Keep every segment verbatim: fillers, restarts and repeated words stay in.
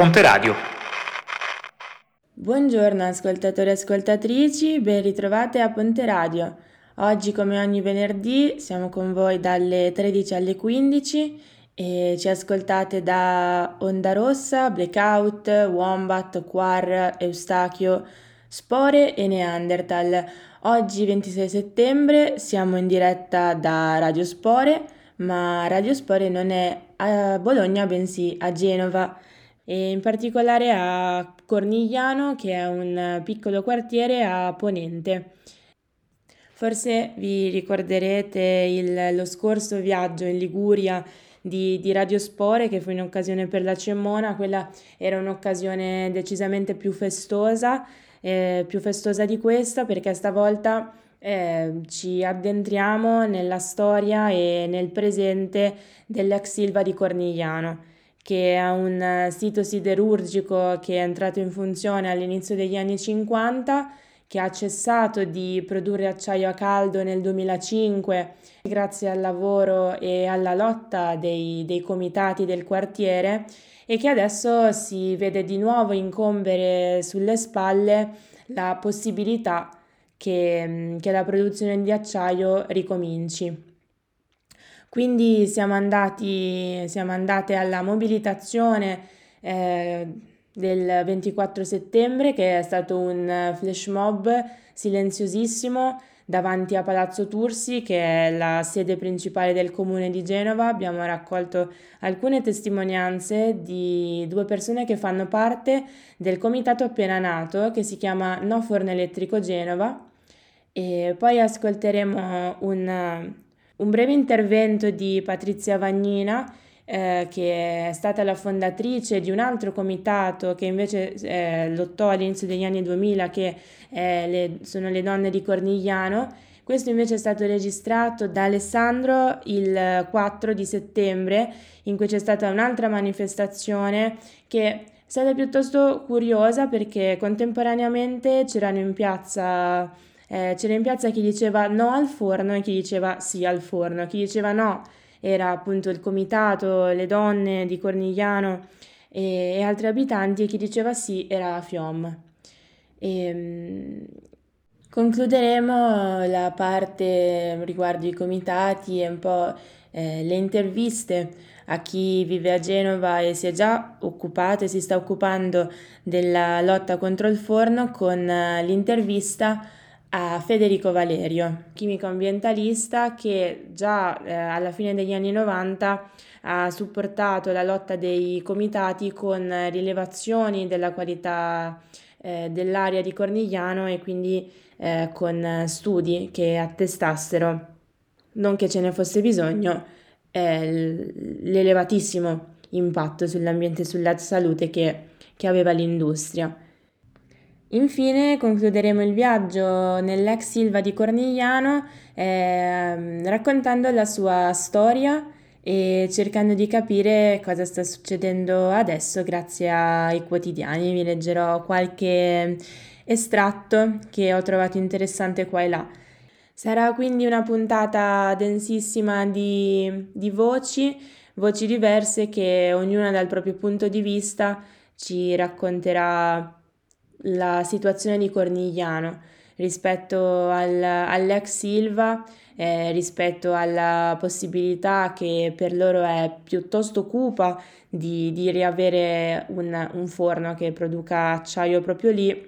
Ponte Radio. Buongiorno ascoltatori e ascoltatrici, ben ritrovate a Ponte Radio. Oggi, come ogni venerdì, siamo con voi dalle tredici alle quindici e ci ascoltate da Onda Rossa, Blackout, Wombat, Quar, Eustachio, Spore e Neanderthal. Oggi ventisei settembre siamo in diretta da Radio Spore, ma Radio Spore non è a Bologna bensì a Genova, e in particolare a Cornigliano, che è un piccolo quartiere a ponente. Forse vi ricorderete il, lo scorso viaggio in Liguria di, di Radio Spore, che fu in occasione per la Cemmona. Quella era un'occasione decisamente più festosa, eh, più festosa di questa, perché stavolta eh, ci addentriamo nella storia e nel presente dell'ex Ilva di Cornigliano, che è un sito siderurgico che è entrato in funzione all'inizio degli anni cinquanta, che ha cessato di produrre acciaio a caldo nel duemilacinque grazie al lavoro e alla lotta dei, dei comitati del quartiere, e che adesso si vede di nuovo incombere sulle spalle la possibilità che, che la produzione di acciaio ricominci. Quindi siamo andati, siamo andate alla mobilitazione eh, del ventiquattro settembre, che è stato un flash mob silenziosissimo davanti a Palazzo Tursi, che è la sede principale del comune di Genova. Abbiamo raccolto alcune testimonianze di due persone che fanno parte del comitato appena nato, che si chiama No Forno Elettrico Genova, e poi ascolteremo un... Un breve intervento di Patrizia Vagnina, eh, che è stata la fondatrice di un altro comitato che invece eh, lottò all'inizio degli anni duemila, che eh, le, sono le donne di Cornigliano. Questo invece è stato registrato da Alessandro il quattro di settembre, in cui c'è stata un'altra manifestazione che è stata piuttosto curiosa, perché contemporaneamente c'erano in piazza... Eh, c'era in piazza chi diceva no al forno e chi diceva sì al forno. Chi diceva no era appunto il comitato, le donne di Cornigliano e, e altri abitanti, e chi diceva sì era la FIOM. E, mh, concluderemo la parte riguardo i comitati e un po' eh, le interviste a chi vive a Genova e si è già occupato e si sta occupando della lotta contro il forno, con eh, l'intervista a Federico Valerio, chimico ambientalista che già eh, alla fine degli anni novanta ha supportato la lotta dei comitati con rilevazioni della qualità eh, dell'aria di Cornigliano, e quindi eh, con studi che attestassero, non che ce ne fosse bisogno, eh, l'elevatissimo impatto sull'ambiente e sulla salute che, che aveva l'industria. Infine concluderemo il viaggio nell'ex Ilva di Cornigliano eh, raccontando la sua storia e cercando di capire cosa sta succedendo adesso grazie ai quotidiani. Vi leggerò qualche estratto che ho trovato interessante qua e là. Sarà quindi una puntata densissima di, di voci, voci diverse, che ognuna dal proprio punto di vista ci racconterà la situazione di Cornigliano rispetto al, all'ex Ilva, eh, rispetto alla possibilità, che per loro è piuttosto cupa, di, di riavere un, un forno che produca acciaio proprio lì.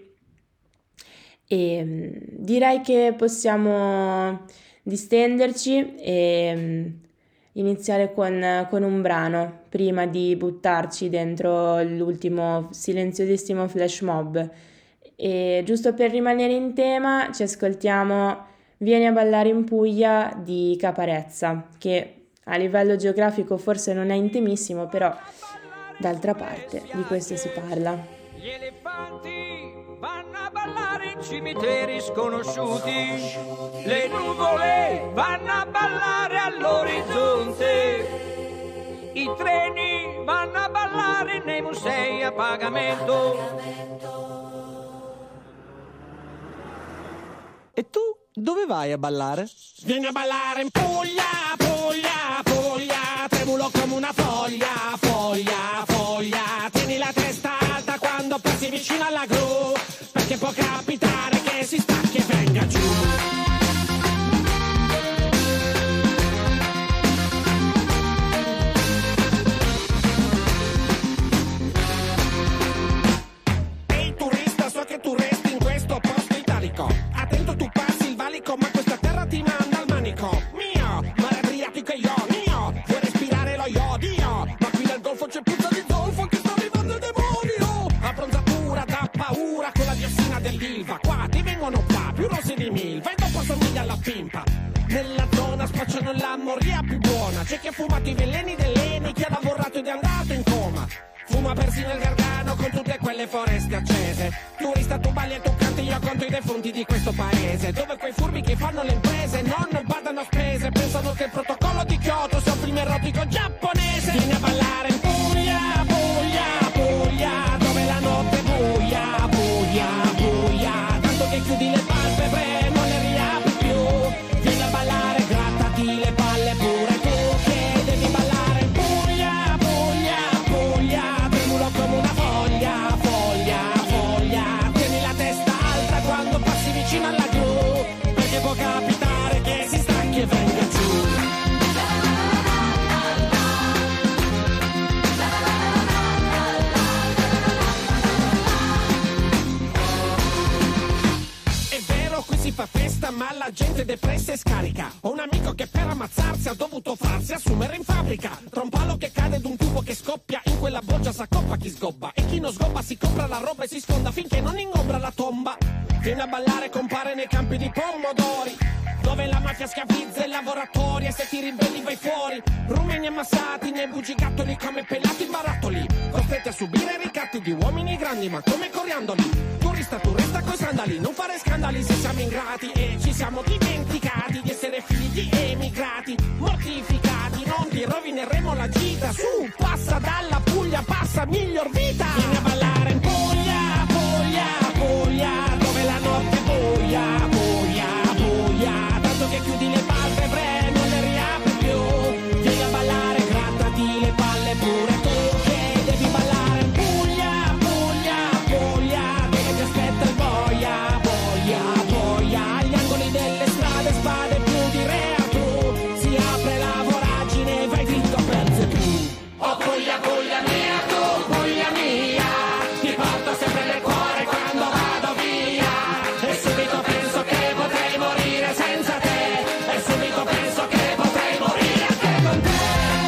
E direi che possiamo distenderci e iniziare con, con un brano prima di buttarci dentro l'ultimo silenziosissimo flash mob. E giusto per rimanere in tema ci ascoltiamo Vieni a ballare in Puglia di Caparezza, che a livello geografico forse non è intimissimo, però d'altra parte di questo si parla. Gli elefanti vanno a ballare in cimiteri sconosciuti, le nuvole vanno a ballare all'orizzonte, i treni vanno a ballare nei musei a pagamento. E tu dove vai a ballare? Vieni a ballare in Puglia, Puglia, Puglia, tremulo come una foglia, foglia. foglia, foglia, tieni la testa alta quando passi vicino alla gru, perché può capitare che si stacchi e venga giù. Ehi turista, so che tu resti in questo posto italico, attento tu passi il valico ma questa terra ti manda al manico. Mio, mare Adriatico e io, mio, vuoi respirare lo iodio, ma qui nel golfo c'è puzza di zolfo che sta arrivando il demonio. La bronzatura dà paura con la diossina dell'Ilva, qua ti vengono qua più rossi di milva e dopo somiglia alla pimpa. Nella zona spacciano la moria più buona, c'è chi ha fumato i veleni dell'Eni, chi ha lavorato ed è andato in coma. Fuma persino il Gargano con tutte quelle foreste accese. Turista tu balli e tu canti, io conto i defunti di questo paese, dove quei furbi che fanno le imprese non badano a spese, pensano che il protocollo di Kyoto sia un film erotico giapponese. Vieni a ballare in Puglia, Puglia, Puglia, dove la notte è buia, buia, buia, tanto che chiudi le palpebre non le riapri più. Vieni a ballare, grattati le palle pure tu, che devi ballare in Puglia, Puglia, Puglia, tremulo come una foglia, foglia, foglia, tieni la testa alta quando passi vicino alla gru, perché può capitare che si stacchi e venga giù. È vero, qui si fa festa, ma la gente depressa e scarica. Ho un amico che per ammazzarsi ha dovuto farsi assumere in fabbrica. Tra un palo che cade ed un tubo che scoppia, in quella boggia s'accoppa chi sgobba, e chi non sgobba si compra la roba e si sfonda finché non ingombra la tomba. Viene a ballare, compare nei campi di pomodori, dove la mafia schiavizza i lavoratori, e se ti ribelli vai fuori. Rumeni ammassati nei bugigattoli come pelati barattoli, costretti a subire ricatti di uomini grandi ma come coriandoli. Turista, tu resta coi sandali, non fare scandali se siamo ingrati, e ci siamo dimenticati di essere figli di emigrati. Mortificati, non ti rovineremo la gita, su, passa dalla Puglia, passa miglior vita. Vieni a ballare in Puglia, Puglia, Puglia, dove la notte è buia, buia, buia, tanto che chiudi le palpebre non le riapri più. Vieni a ballare, grattati le palle pure tu, che devi ballare in Puglia, Puglia, Puglia, dove ti aspetta il boia, boia, boia, agli angoli delle strade spade più di reatù, si apre la voragine, vai dritto per tu. Oh Puglia, Puglia mia, tu Puglia mia, ti porto sempre nel cuore quando vado via, e subito penso che potrei morire senza te, e subito penso che potrei morire anche con te.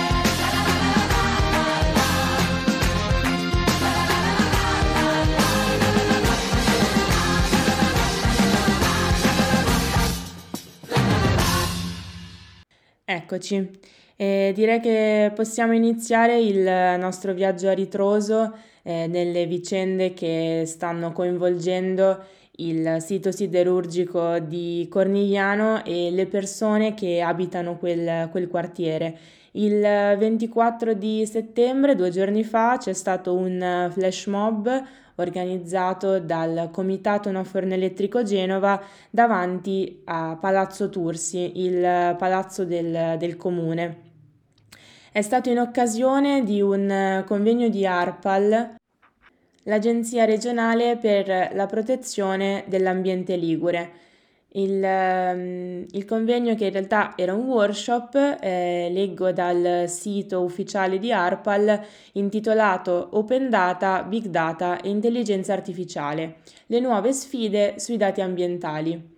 Eccoci, e direi che possiamo iniziare il nostro viaggio a ritroso eh, nelle vicende che stanno coinvolgendo il sito siderurgico di Cornigliano e le persone che abitano quel, quel quartiere. Il ventiquattro di settembre, due giorni fa, c'è stato un flash mob organizzato dal Comitato No Forno Elettrico Genova davanti a Palazzo Tursi, il palazzo del, del comune. È stato in occasione di un convegno di ARPAL, l'Agenzia regionale per la protezione dell'ambiente ligure. Il, ehm, il convegno, che in realtà era un workshop, eh, leggo dal sito ufficiale di ARPAL, intitolato Open Data, Big Data e Intelligenza Artificiale, le nuove sfide sui dati ambientali.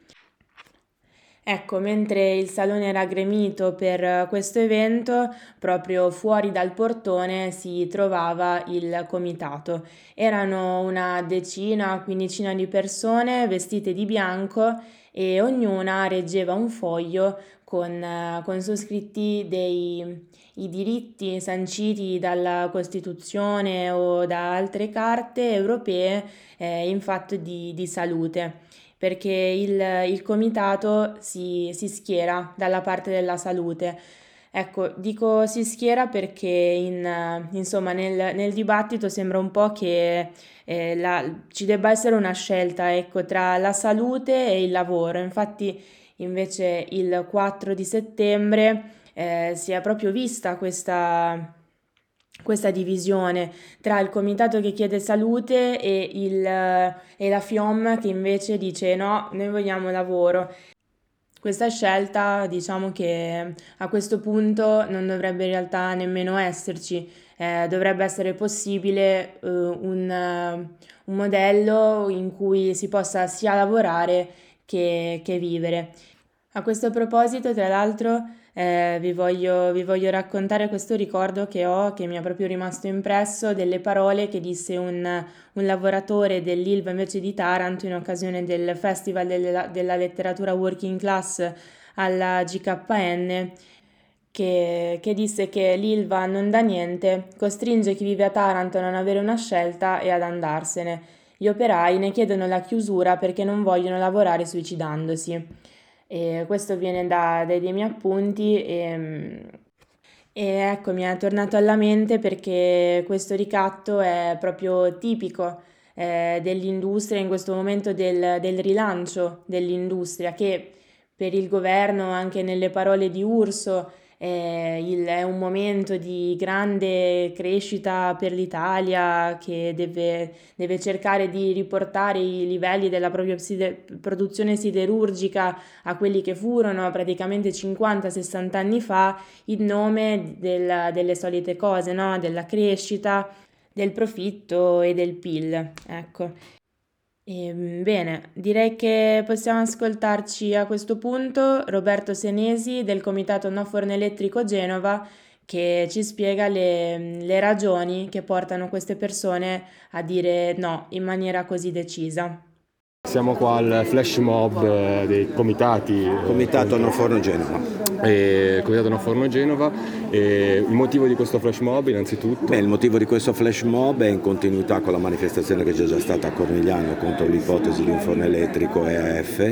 Ecco, mentre il salone era gremito per questo evento, proprio fuori dal portone si trovava il comitato. Erano una decina, quindicina di persone vestite di bianco e ognuna reggeva un foglio con, con su scritti dei i diritti sanciti dalla Costituzione o da altre carte europee eh, in fatto di, di salute, perché il, il comitato si, si schiera dalla parte della salute. Ecco, dico si schiera perché in, insomma, nel, nel dibattito sembra un po' che eh, la, ci debba essere una scelta, ecco, tra la salute e il lavoro. Infatti, invece, il quattro di settembre eh, si è proprio vista questa, questa divisione tra il comitato che chiede salute e, il, e la FIOM che invece dice no, noi vogliamo lavoro. Questa scelta, diciamo che a questo punto non dovrebbe in realtà nemmeno esserci, eh, dovrebbe essere possibile eh, un, un modello in cui si possa sia lavorare che, che vivere. A questo proposito, tra l'altro, eh, vi voglio, vi voglio raccontare questo ricordo che ho, che mi è proprio rimasto impresso, delle parole che disse un, un lavoratore dell'Ilva invece di Taranto in occasione del Festival della, della Letteratura Working Class alla G K N, che, che disse che l'Ilva non dà niente, costringe chi vive a Taranto a non avere una scelta e ad andarsene. Gli operai ne chiedono la chiusura perché non vogliono lavorare suicidandosi. E questo viene da, dai miei appunti e, e ecco, mi è tornato alla mente perché questo ricatto è proprio tipico eh, dell'industria in questo momento del, del rilancio dell'industria che per il governo, anche nelle parole di Urso, eh, il, è un momento di grande crescita per l'Italia che deve, deve cercare di riportare i livelli della propria side- produzione siderurgica a quelli che furono praticamente cinquanta sessanta anni fa, in nome del- delle solite cose, no? Della crescita, del profitto e del P I L. Ecco. E, bene, direi che possiamo ascoltarci a questo punto Roberto Senesi del Comitato No Forno Elettrico Genova che ci spiega le, le ragioni che portano queste persone a dire no in maniera così decisa. Siamo qua al flash mob eh, dei comitati. Comitato No Forno Genova. E Comitato No Forno Genova. E il motivo di questo flash mob innanzitutto? Beh, il motivo di questo flash mob è in continuità con la manifestazione che c'è già stata a Cornigliano contro l'ipotesi di un forno elettrico E A F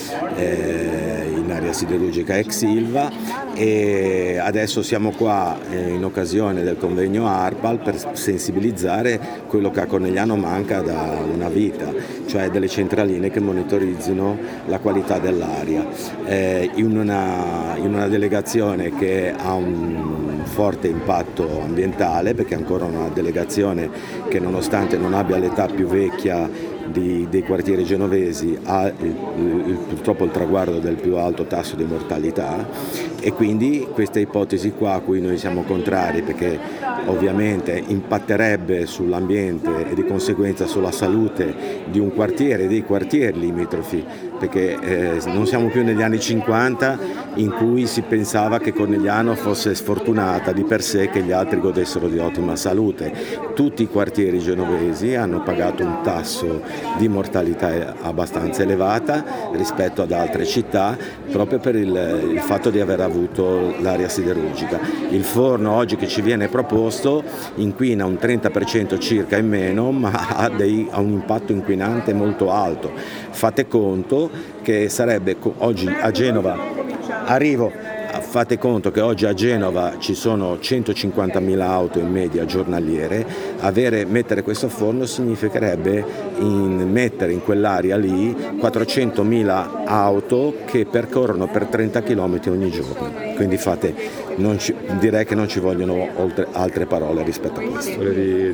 eh, in area siderurgica ex Ilva, e adesso siamo qua eh, in occasione del convegno ARPAL per sensibilizzare quello che a Cornigliano manca da una vita, cioè delle centraline che monitorizzino la qualità dell'aria. Eh, in, una, in una delegazione che ha un forte impatto ambientale, perché è ancora una delegazione che nonostante non abbia l'età più vecchia di, dei quartieri genovesi ha il, il, purtroppo il traguardo del più alto tasso di mortalità, e quindi questa ipotesi qua a cui noi siamo contrari, perché ovviamente impatterebbe sull'ambiente e di conseguenza sulla salute di un quartiere e dei quartieri limitrofi, perché eh, non siamo più negli anni cinquanta in cui si pensava che Cornigliano fosse sfortunata di per sé, che gli altri godessero di ottima salute. Tutti i quartieri genovesi hanno pagato un tasso di mortalità abbastanza elevata rispetto ad altre città, proprio per il, il fatto di aver avuto l'aria siderurgica. Il forno oggi che ci viene proposto inquina un trenta per cento circa in meno, ma ha, dei, ha un impatto inquinante molto alto. Fate conto che sarebbe oggi a Genova, arrivo, fate conto che oggi a Genova ci sono centocinquantamila auto in media giornaliere, avere, mettere questo forno significherebbe in, mettere in quell'area lì quattrocentomila auto che percorrono per trenta chilometri ogni giorno, quindi fate, non ci, direi che non ci vogliono oltre, altre parole rispetto a questo. E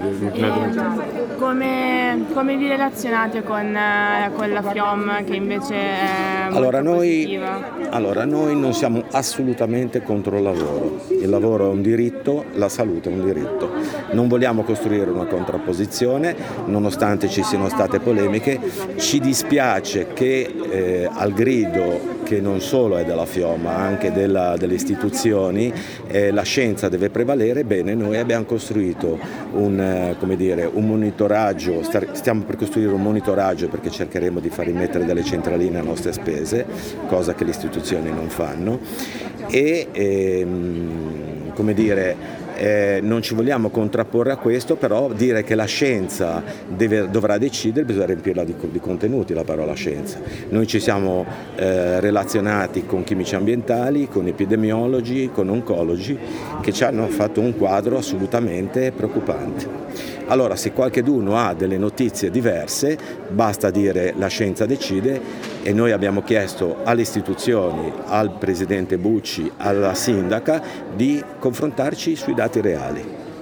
come, come vi relazionate con, con la FIOM che invece è molto allora noi, positiva? Allora noi non siamo assolutamente contro il lavoro, il lavoro è un diritto, la salute è un diritto, non vogliamo costruire una contrapposizione nonostante ci siano state polemiche. Ci dispiace che eh, al grido che non solo è della FIOM ma anche della, delle istituzioni eh, la scienza deve prevalere. Bene, noi abbiamo costruito un, eh, come dire, un monitoraggio, stiamo per costruire un monitoraggio perché cercheremo di far immettere delle centraline a nostre spese, cosa che le istituzioni non fanno, e ehm, come dire Eh, non ci vogliamo contrapporre a questo, però dire che la scienza deve, dovrà decidere, bisogna riempirla di, di contenuti la parola scienza. Noi ci siamo eh, relazionati con chimici ambientali, con epidemiologi, con oncologi che ci hanno fatto un quadro assolutamente preoccupante. Allora, se qualcheduno ha delle notizie diverse, basta dire la scienza decide, e noi abbiamo chiesto alle istituzioni, al presidente Bucci, alla sindaca, di confrontarci sui dati reali.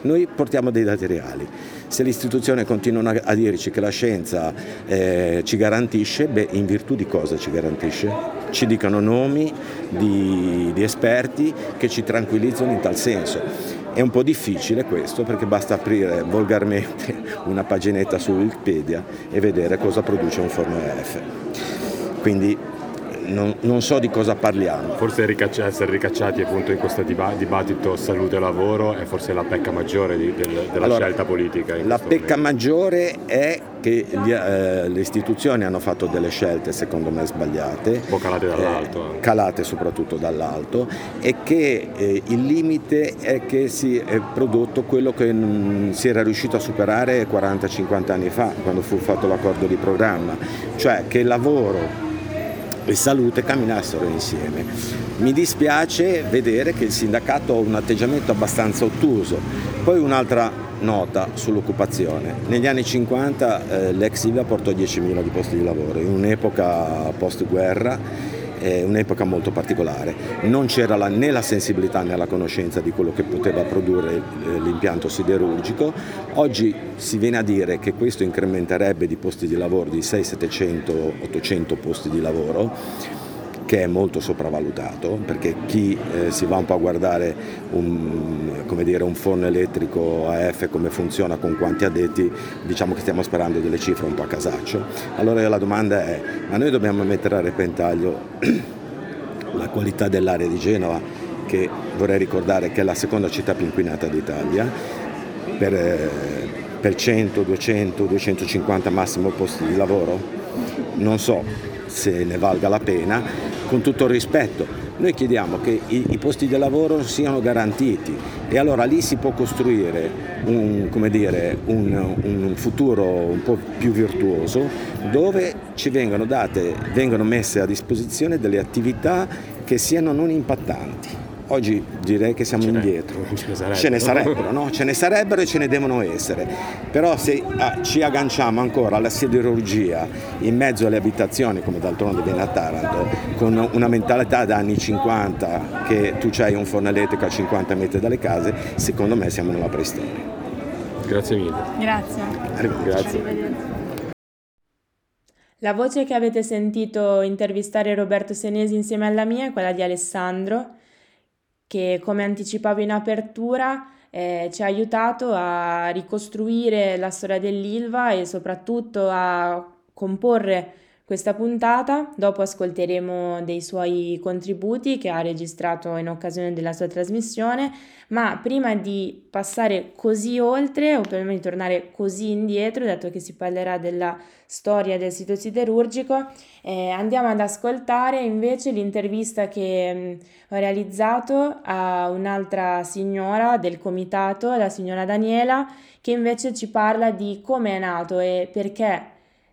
Noi portiamo dei dati reali. Se le istituzioni continuano a dirci che la scienza eh, ci garantisce, beh, in virtù di cosa ci garantisce? Ci dicono nomi di, di esperti che ci tranquillizzano in tal senso. È un po' difficile questo, perché basta aprire volgarmente una paginetta su Wikipedia e vedere cosa produce un forno E F. Quindi non, non so di cosa parliamo. Forse ricacci- essere ricacciati appunto in questo diba- dibattito salute e lavoro è forse la pecca maggiore di, del, della allora, scelta politica. La pecca momento. maggiore è che gli, eh, le istituzioni hanno fatto delle scelte secondo me sbagliate, un po' calate dall'alto, eh, calate soprattutto dall'alto, e che eh, il limite è che si è prodotto quello che non si era riuscito a superare quaranta cinquanta anni fa, quando fu fatto l'accordo di programma, cioè che lavoro e salute camminassero insieme. Mi dispiace vedere che il sindacato ha un atteggiamento abbastanza ottuso. Poi un'altra nota sull'occupazione. Negli anni cinquanta eh, l'ex Ilva portò diecimila di posti di lavoro, in un'epoca post-guerra, eh, un'epoca molto particolare. Non c'era la, né la sensibilità né la conoscenza di quello che poteva produrre eh, l'impianto siderurgico. Oggi si viene a dire che questo incrementerebbe di posti di lavoro di seicento, settecento, ottocento posti di lavoro, che è molto sopravvalutato, perché chi eh, si va un po' a guardare un, come dire, un forno elettrico A F come funziona, con quanti addetti, diciamo che stiamo sperando delle cifre un po' a casaccio. Allora la domanda è: ma noi dobbiamo mettere a repentaglio la qualità dell'aria di Genova, che vorrei ricordare che è la seconda città più inquinata d'Italia, per, eh, per cento, duecento, duecentocinquanta massimo posti di lavoro? Non so se ne valga la pena. Con tutto il rispetto, noi chiediamo che i, i posti di lavoro siano garantiti, e allora lì si può costruire un, come dire, un, un futuro un po' più virtuoso, dove ci vengono date, vengono messe a disposizione delle attività che siano non impattanti. Oggi direi che siamo ce indietro, ce ne sarebbero, ce ne sarebbero, no? Ce ne sarebbero e ce ne devono essere, però se ah, ci agganciamo ancora alla siderurgia in mezzo alle abitazioni, come d'altronde viene a Taranto, con una mentalità da anni cinquanta, che tu c'hai un forno elettrico a cinquanta metri dalle case, secondo me siamo nella preistoria. Grazie mille. Grazie. Grazie. La voce che avete sentito intervistare Roberto Senesi insieme alla mia è quella di Alessandro, che, come anticipavo in apertura, eh, ci ha aiutato a ricostruire la storia dell'Ilva e soprattutto a comporre questa puntata. Dopo ascolteremo dei suoi contributi che ha registrato in occasione della sua trasmissione, ma prima di passare così oltre, o perlomeno di tornare così indietro, dato che si parlerà della storia del sito siderurgico, eh, andiamo ad ascoltare invece l'intervista che mh, ho realizzato a un'altra signora del comitato, la signora Daniela, che invece ci parla di come è nato e perché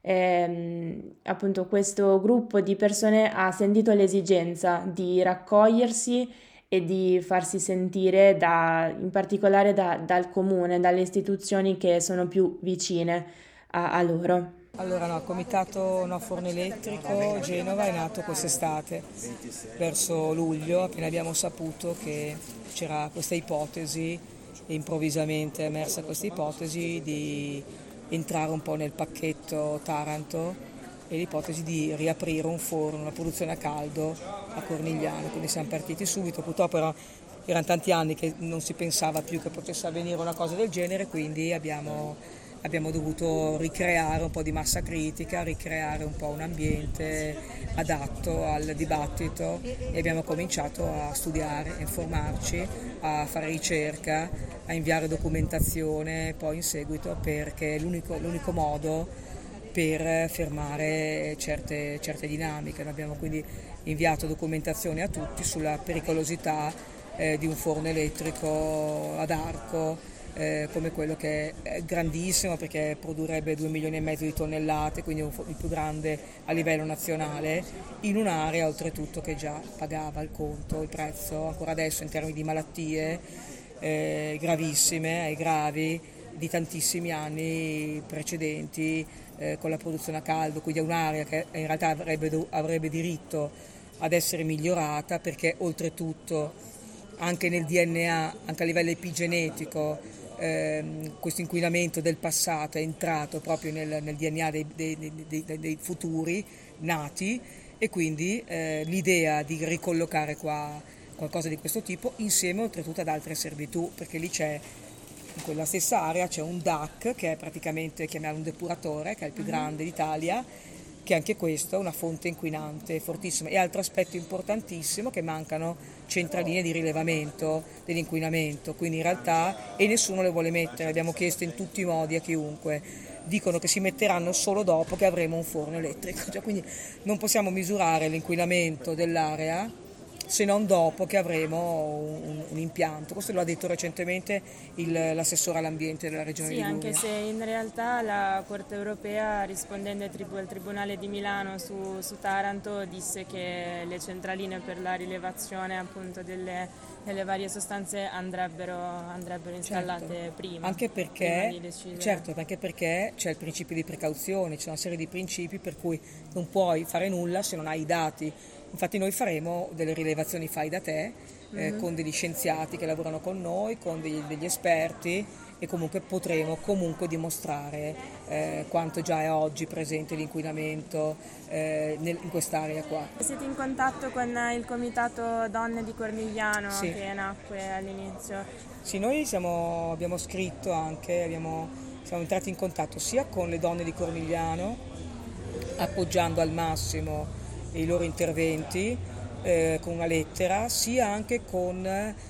ehm, appunto questo gruppo di persone ha sentito l'esigenza di raccogliersi e di farsi sentire da, in particolare da, dal comune, dalle istituzioni che sono più vicine a, a loro. Allora no, il comitato No Forno Elettrico Genova è nato quest'estate, verso luglio, appena abbiamo saputo che c'era questa ipotesi, e improvvisamente è emersa questa ipotesi di entrare un po' nel pacchetto Taranto, e l'ipotesi di riaprire un forno, una produzione a caldo a Cornigliano, quindi siamo partiti subito. Purtroppo era, erano tanti anni che non si pensava più che potesse avvenire una cosa del genere, quindi abbiamo, abbiamo dovuto ricreare un po' di massa critica, ricreare un po' un ambiente adatto al dibattito, e abbiamo cominciato a studiare, a informarci, a fare ricerca, a inviare documentazione poi in seguito, perché è l'unico, l'unico modo per fermare certe, certe dinamiche. Noi abbiamo quindi inviato documentazione a tutti sulla pericolosità eh, di un forno elettrico ad arco, eh, come quello che è grandissimo, perché produrrebbe due milioni e mezzo di tonnellate, quindi un, il più grande a livello nazionale, in un'area oltretutto che già pagava il conto, il prezzo, ancora adesso in termini di malattie eh, gravissime e gravi di tantissimi anni precedenti, eh, con la produzione a caldo, quindi è un'area che in realtà avrebbe, avrebbe diritto ad essere migliorata, perché oltretutto anche nel D N A, anche a livello epigenetico, ehm, questo inquinamento del passato è entrato proprio nel, nel D N A dei, dei, dei, dei, dei futuri nati, e quindi eh, l'idea di ricollocare qua qualcosa di questo tipo insieme oltretutto ad altre servitù, perché lì c'è, in quella stessa area c'è un D A C che è praticamente, chiamiamolo un depuratore, che è il più grande d'Italia, che anche questo è una fonte inquinante fortissima. E altro aspetto importantissimo, che mancano centraline di rilevamento dell'inquinamento, quindi in realtà, e nessuno le vuole mettere, abbiamo chiesto in tutti i modi a chiunque, dicono che si metteranno solo dopo che avremo un forno elettrico, cioè, quindi non possiamo misurare l'inquinamento dell'area se non dopo che avremo un, un impianto. Questo lo ha detto recentemente il, l'assessore all'ambiente della regione sì, Liguria. Anche se in realtà la Corte europea, rispondendo al, tribu- al Tribunale di Milano su, su Taranto, disse che le centraline per la rilevazione appunto delle, delle varie sostanze andrebbero, andrebbero installate certo, prima. Anche perché, prima di decidere. certo, anche perché c'è il principio di precauzione, c'è una serie di principi per cui non puoi fare nulla se non hai i dati. Infatti noi faremo delle rilevazioni fai da te, eh, mm-hmm. con degli scienziati che lavorano con noi, con degli, degli esperti, e comunque potremo comunque dimostrare eh, quanto già è oggi presente l'inquinamento eh, nel, in quest'area qua. Siete in contatto con il comitato Donne di Cornigliano, sì. che nacque all'inizio? Sì, noi siamo, abbiamo scritto anche, abbiamo, siamo entrati in contatto sia con le donne di Cornigliano, appoggiando al massimo i loro interventi eh, con una lettera, sia anche con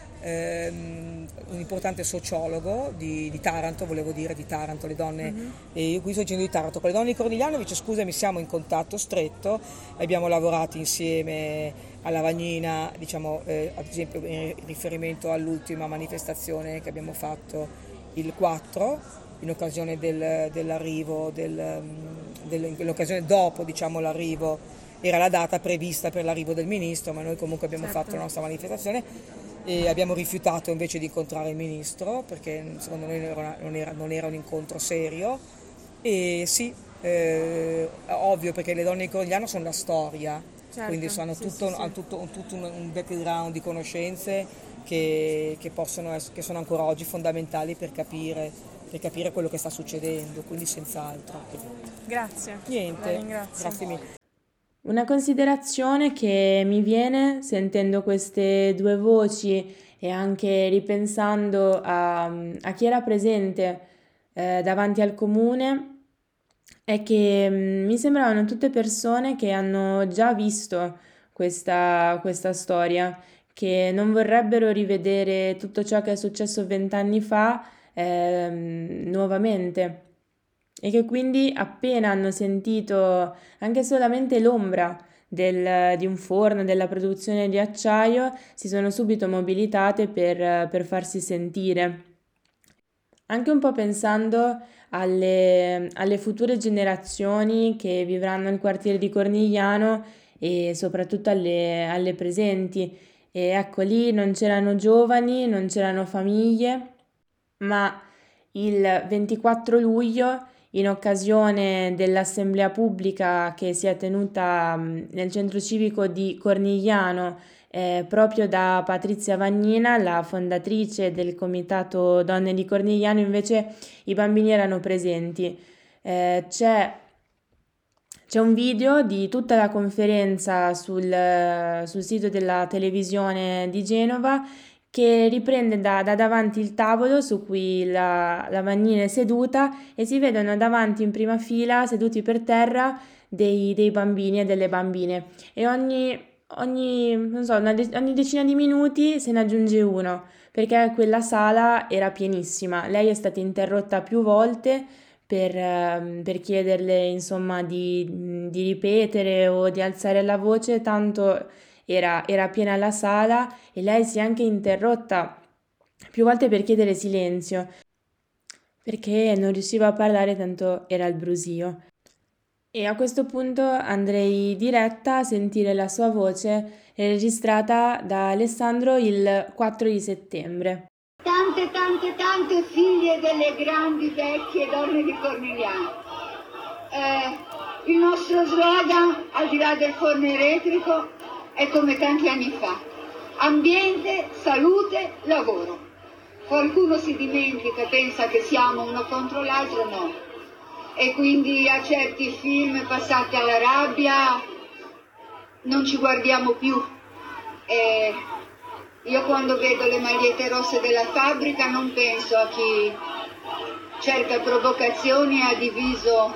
ehm, un importante sociologo di, di Taranto, volevo dire di Taranto, le donne, mm-hmm. e io qui sto dicendo di Taranto, con le donne di Cornigliano invece, scusami, siamo in contatto stretto, abbiamo lavorato insieme a Lavagnina, diciamo eh, ad esempio in riferimento all'ultima manifestazione che abbiamo fatto il quattro, in occasione del, dell'arrivo, del, del, dell'occasione dopo diciamo l'arrivo. Era la data prevista per l'arrivo del ministro, ma noi comunque abbiamo certo. fatto la nostra manifestazione e abbiamo rifiutato invece di incontrare il ministro, perché secondo noi non era, non era un incontro serio. E sì, eh, ovvio, perché le donne di Cornigliano sono la storia, certo. quindi hanno sì, tutto, sì, sì. tutto, tutto un background di conoscenze che, che, possono essere, che sono ancora oggi fondamentali per capire, per capire quello che sta succedendo, quindi senz'altro. Grazie. Niente, grazie mille. Una considerazione che mi viene sentendo queste due voci e anche ripensando a, a chi era presente eh, davanti al comune è che mh, mi sembravano tutte persone che hanno già visto questa, questa storia, che non vorrebbero rivedere tutto ciò che è successo vent'anni fa eh, nuovamente. E che quindi appena hanno sentito anche solamente l'ombra del, di un forno, della produzione di acciaio, si sono subito mobilitate per, per farsi sentire. Anche un po' pensando alle, alle future generazioni che vivranno nel quartiere di Cornigliano e soprattutto alle, alle presenti. E ecco, lì non c'erano giovani, non c'erano famiglie, ma il ventiquattro luglio, in occasione dell'assemblea pubblica che si è tenuta nel centro civico di Cornigliano, eh, proprio da Patrizia Vagnina, la fondatrice del comitato Donne di Cornigliano, invece i bambini erano presenti. Eh, c'è, c'è un video di tutta la conferenza sul, sul sito della televisione di Genova, che riprende da, da davanti il tavolo su cui la, la Vagnina è seduta, e si vedono davanti in prima fila, seduti per terra, dei, dei bambini e delle bambine, e ogni, ogni, non so, una de- ogni decina di minuti se ne aggiunge uno, perché quella sala era pienissima. Lei è stata interrotta più volte per, eh, per chiederle insomma di, di ripetere o di alzare la voce, tanto Era, era piena la sala, e lei si è anche interrotta più volte per chiedere silenzio, perché non riusciva a parlare, tanto era il brusio. E a questo punto andrei diretta a sentire la sua voce registrata da Alessandro il quattro di settembre. Tante, tante, tante figlie delle grandi vecchie donne di Cornigliano. Eh, il nostro slogan, al di là del forno elettrico, è come tanti anni fa: Ambiente, salute, lavoro. Qualcuno si dimentica, pensa che siamo uno contro l'altro, no. E quindi a certi film passati alla rabbia non ci guardiamo più. E io quando vedo le magliette rosse della fabbrica non penso a chi cerca provocazioni e ha diviso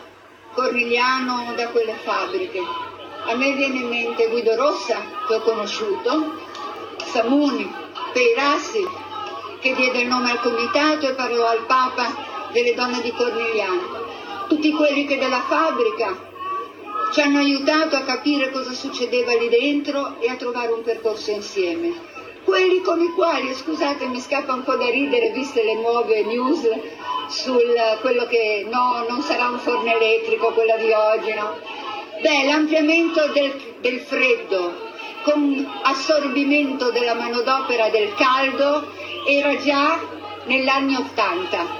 Cornigliano da quelle fabbriche. A me viene in mente Guido Rossa, che ho conosciuto, Samuni, Peirassi, che diede il nome al comitato e parlò al Papa delle donne di Cornigliano. Tutti quelli che della fabbrica ci hanno aiutato a capire cosa succedeva lì dentro e a trovare un percorso insieme. Quelli con i quali, scusate, mi scappa un po' da ridere viste le nuove news sul quello che no, non sarà un forno elettrico quella di oggi, no? Beh, l'ampliamento del, del freddo con assorbimento della manodopera del caldo era già negli anni Ottanta.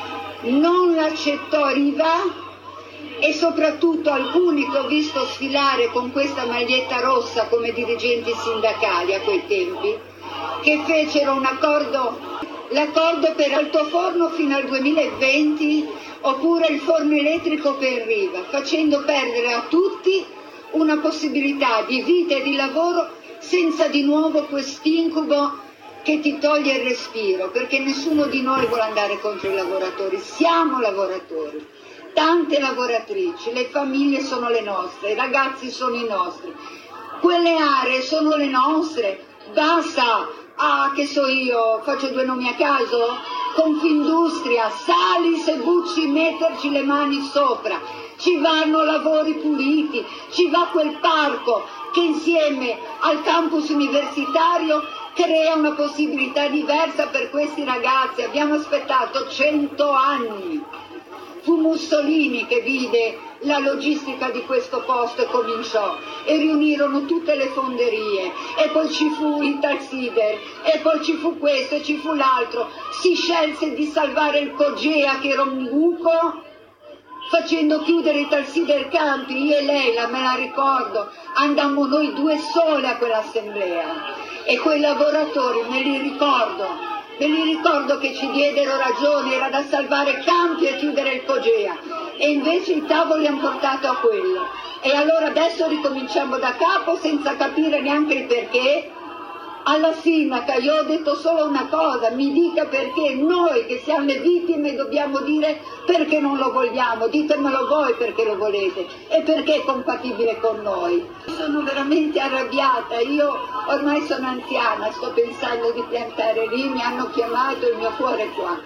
Non l'accettò Riva e soprattutto alcuni che ho visto sfilare con questa maglietta rossa come dirigenti sindacali a quei tempi, che fecero un accordo, l'accordo per altoforno fino al duemilaventi oppure il forno elettrico per Riva, facendo perdere a tutti una possibilità di vita e di lavoro senza di nuovo quest'incubo che ti toglie il respiro, perché nessuno di noi vuole andare contro i lavoratori, siamo lavoratori, tante lavoratrici, le famiglie sono le nostre, i ragazzi sono i nostri, quelle aree sono le nostre, basta, ah che so io, faccio due nomi a caso, Confindustria, Salis e Bucci, metterci le mani sopra, ci vanno lavori puliti, ci va quel parco che insieme al campus universitario crea una possibilità diversa per questi ragazzi. Abbiamo aspettato cento anni. Fu Mussolini che vide la logistica di questo posto e cominciò, e riunirono tutte le fonderie, e poi ci fu Italsider, e poi ci fu questo e ci fu l'altro. Si scelse di salvare il Cogea, che era un buco, facendo chiudere Italsider Campi. Io e lei, la me la ricordo, andammo noi due sole a quell'assemblea, e quei lavoratori me li ricordo, me li ricordo che ci diedero ragione, era da salvare Campi e chiudere il Cogea, e invece i tavoli hanno portato a quello. E allora adesso ricominciamo da capo senza capire neanche il perché. Alla sindaca io ho detto solo una cosa, mi dica perché noi che siamo le vittime dobbiamo dire perché non lo vogliamo, ditemelo voi perché lo volete e perché è compatibile con noi. Sono veramente arrabbiata, io ormai sono anziana, sto pensando di piantare lì, mi hanno chiamato, il mio cuore è qua,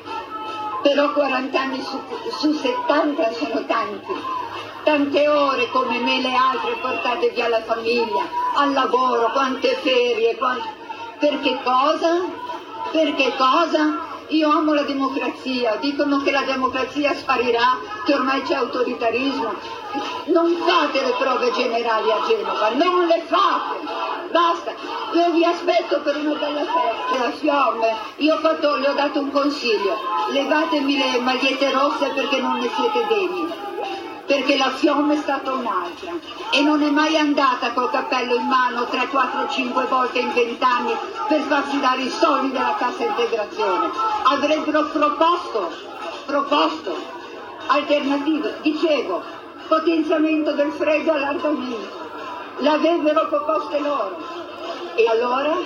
però quaranta anni su, su settanta sono tanti. Tante ore come me le altre portate via la famiglia, al lavoro, quante ferie, quante... per che cosa? Per che cosa? Io amo la democrazia, dicono che la democrazia sparirà, che ormai c'è autoritarismo. Non fate le prove generali a Genova, non le fate, basta. Io vi aspetto per una bella festa. La Fiume, io ho, fatto, le ho dato un consiglio, levatemi le magliette rosse perché non ne siete degni. Perché la Fiume è stata un'altra e non è mai andata col cappello in mano tre, quattro, cinque volte in vent'anni per farsi dare i soldi della cassa integrazione. Avrebbero proposto, proposto alternative, dicevo, potenziamento del freddo, allargamento, l'avrebbero proposte loro. E allora?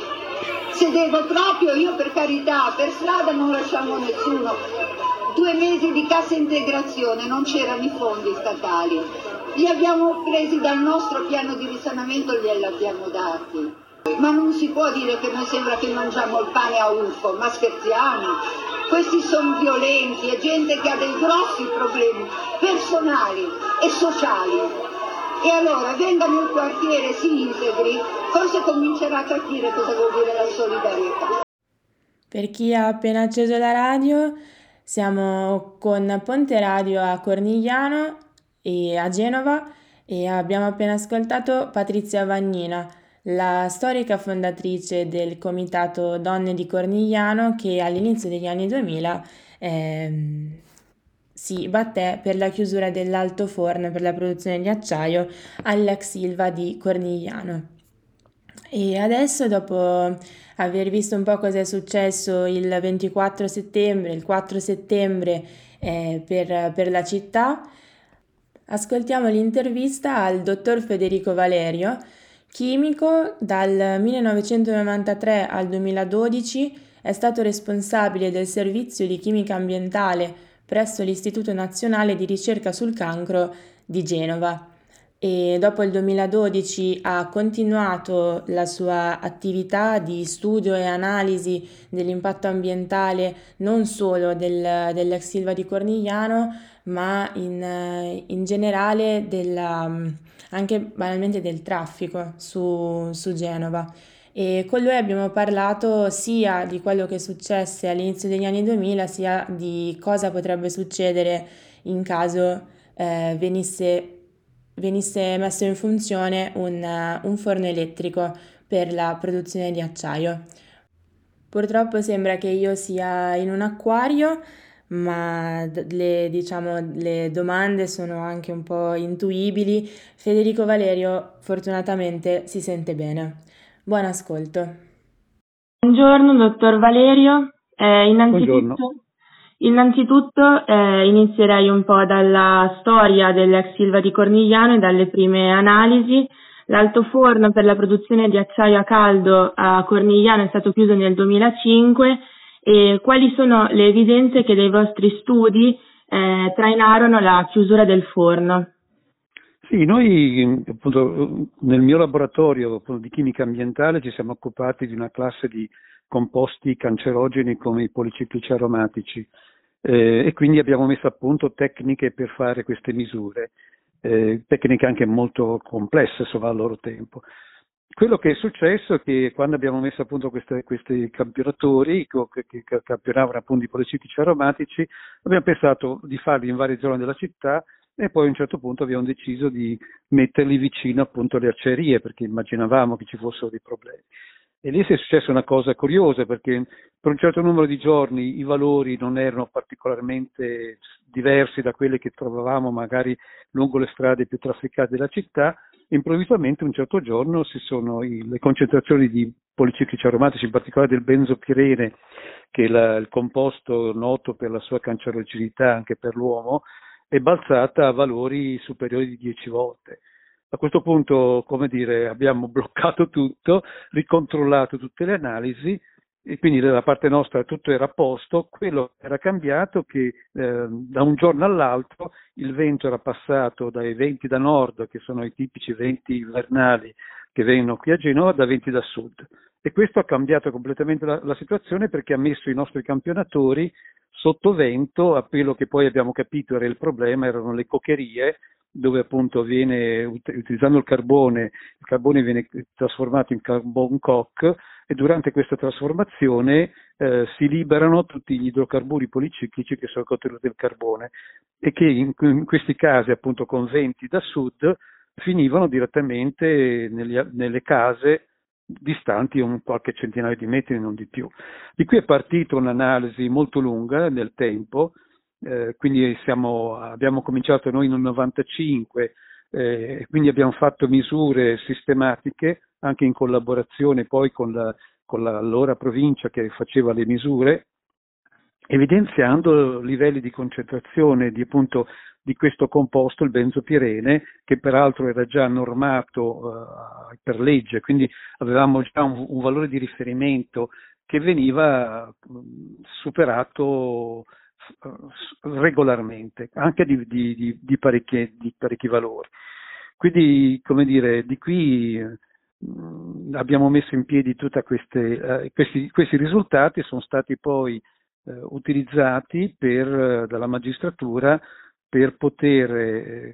Se devo proprio, io per carità, per strada non lasciamo nessuno. Due mesi di cassa integrazione, non c'erano i fondi statali, li abbiamo presi dal nostro piano di risanamento e glieli abbiamo dati. Ma non si può dire che noi sembra che mangiamo il pane a U F O, ma scherziamo? Questi sono violenti, è gente che ha dei grossi problemi personali e sociali. E allora vengano nel quartiere, si integri, forse comincerà a capire cosa vuol dire la solidarietà. Per chi ha appena acceso la radio, siamo con Ponte Radio a Cornigliano e a Genova e abbiamo appena ascoltato Patrizia Vagnina, la storica fondatrice del Comitato Donne di Cornigliano che all'inizio degli anni duemila ehm, si batté per la chiusura dell'altoforno per la produzione di acciaio all'ex Ilva di Cornigliano. E adesso, dopo aver visto un po' cosa è successo il ventiquattro settembre, il quattro settembre eh, per, per la città, ascoltiamo l'intervista al dottor Federico Valerio, chimico. Dal millenovecentonovantatré al duemiladodici è stato responsabile del servizio di chimica ambientale presso l'Istituto Nazionale di Ricerca sul Cancro di Genova, e dopo il duemiladodici ha continuato la sua attività di studio e analisi dell'impatto ambientale non solo del, dell'ex Ilva di Cornigliano, ma in, in generale della, anche banalmente del traffico su, su Genova. E con lui abbiamo parlato sia di quello che successe all'inizio degli anni duemila, sia di cosa potrebbe succedere in caso eh, venisse venisse messo in funzione un, un forno elettrico per la produzione di acciaio. Purtroppo sembra che io sia in un acquario, ma le, diciamo, le domande sono anche un po' intuibili. Federico Valerio fortunatamente si sente bene. Buon ascolto. Buongiorno, dottor Valerio. Eh, innanzitutto... Buongiorno. Innanzitutto eh, inizierei un po' dalla storia dell'ex Ilva di Cornigliano e dalle prime analisi. L'altoforno per la produzione di acciaio a caldo a Cornigliano è stato chiuso nel duemilacinque, e quali sono le evidenze che dei vostri studi eh, trainarono la chiusura del forno? Sì, noi appunto nel mio laboratorio appunto, di chimica ambientale ci siamo occupati di una classe di composti cancerogeni come i policiclici aromatici eh, e quindi abbiamo messo a punto tecniche per fare queste misure, eh, tecniche anche molto complesse insomma, al loro tempo. Quello che è successo è che quando abbiamo messo a punto queste, questi campionatori che, che campionavano appunto i policiclici aromatici, abbiamo pensato di farli in varie zone della città e poi a un certo punto abbiamo deciso di metterli vicino appunto alle acciaierie perché immaginavamo che ci fossero dei problemi. E lì è successa una cosa curiosa perché per un certo numero di giorni i valori non erano particolarmente diversi da quelli che trovavamo magari lungo le strade più trafficate della città. Improvvisamente un certo giorno si sono i, le concentrazioni di policiclici aromatici, in particolare del benzopirene, che è la, il composto noto per la sua cancerogenità anche per l'uomo, è balzata a valori superiori di dieci volte. A questo punto, come dire, abbiamo bloccato tutto, ricontrollato tutte le analisi e quindi da parte nostra tutto era a posto. Quello era cambiato che eh, da un giorno all'altro il vento era passato dai venti da nord, che sono i tipici venti invernali che vengono qui a Genova, da venti da sud. E questo ha cambiato completamente la, la situazione perché ha messo i nostri campionatori sotto vento a quello che poi abbiamo capito era il problema, erano le cocherie, dove appunto viene, utilizzando il carbone, il carbone viene trasformato in carbon coke e durante questa trasformazione eh, si liberano tutti gli idrocarburi policiclici che sono contenuti nel carbone e che in, in questi casi appunto con venti da sud finivano direttamente negli, nelle case distanti un qualche centinaio di metri, non di più. Di qui è partita un'analisi molto lunga nel tempo. Eh, quindi siamo, abbiamo cominciato noi nel novantacinque, eh, quindi abbiamo fatto misure sistematiche anche in collaborazione poi con la, con la allora provincia che faceva le misure, evidenziando livelli di concentrazione di, appunto, di questo composto, il benzopirene, che peraltro era già normato eh, per legge, quindi avevamo già un, un valore di riferimento che veniva mh, superato regolarmente, anche di, di, di, di, parecchi, di parecchi valori. Quindi, come dire, di qui mh, abbiamo messo in piedi tutti eh, questi, questi risultati, sono stati poi eh, utilizzati per, dalla magistratura per poter eh,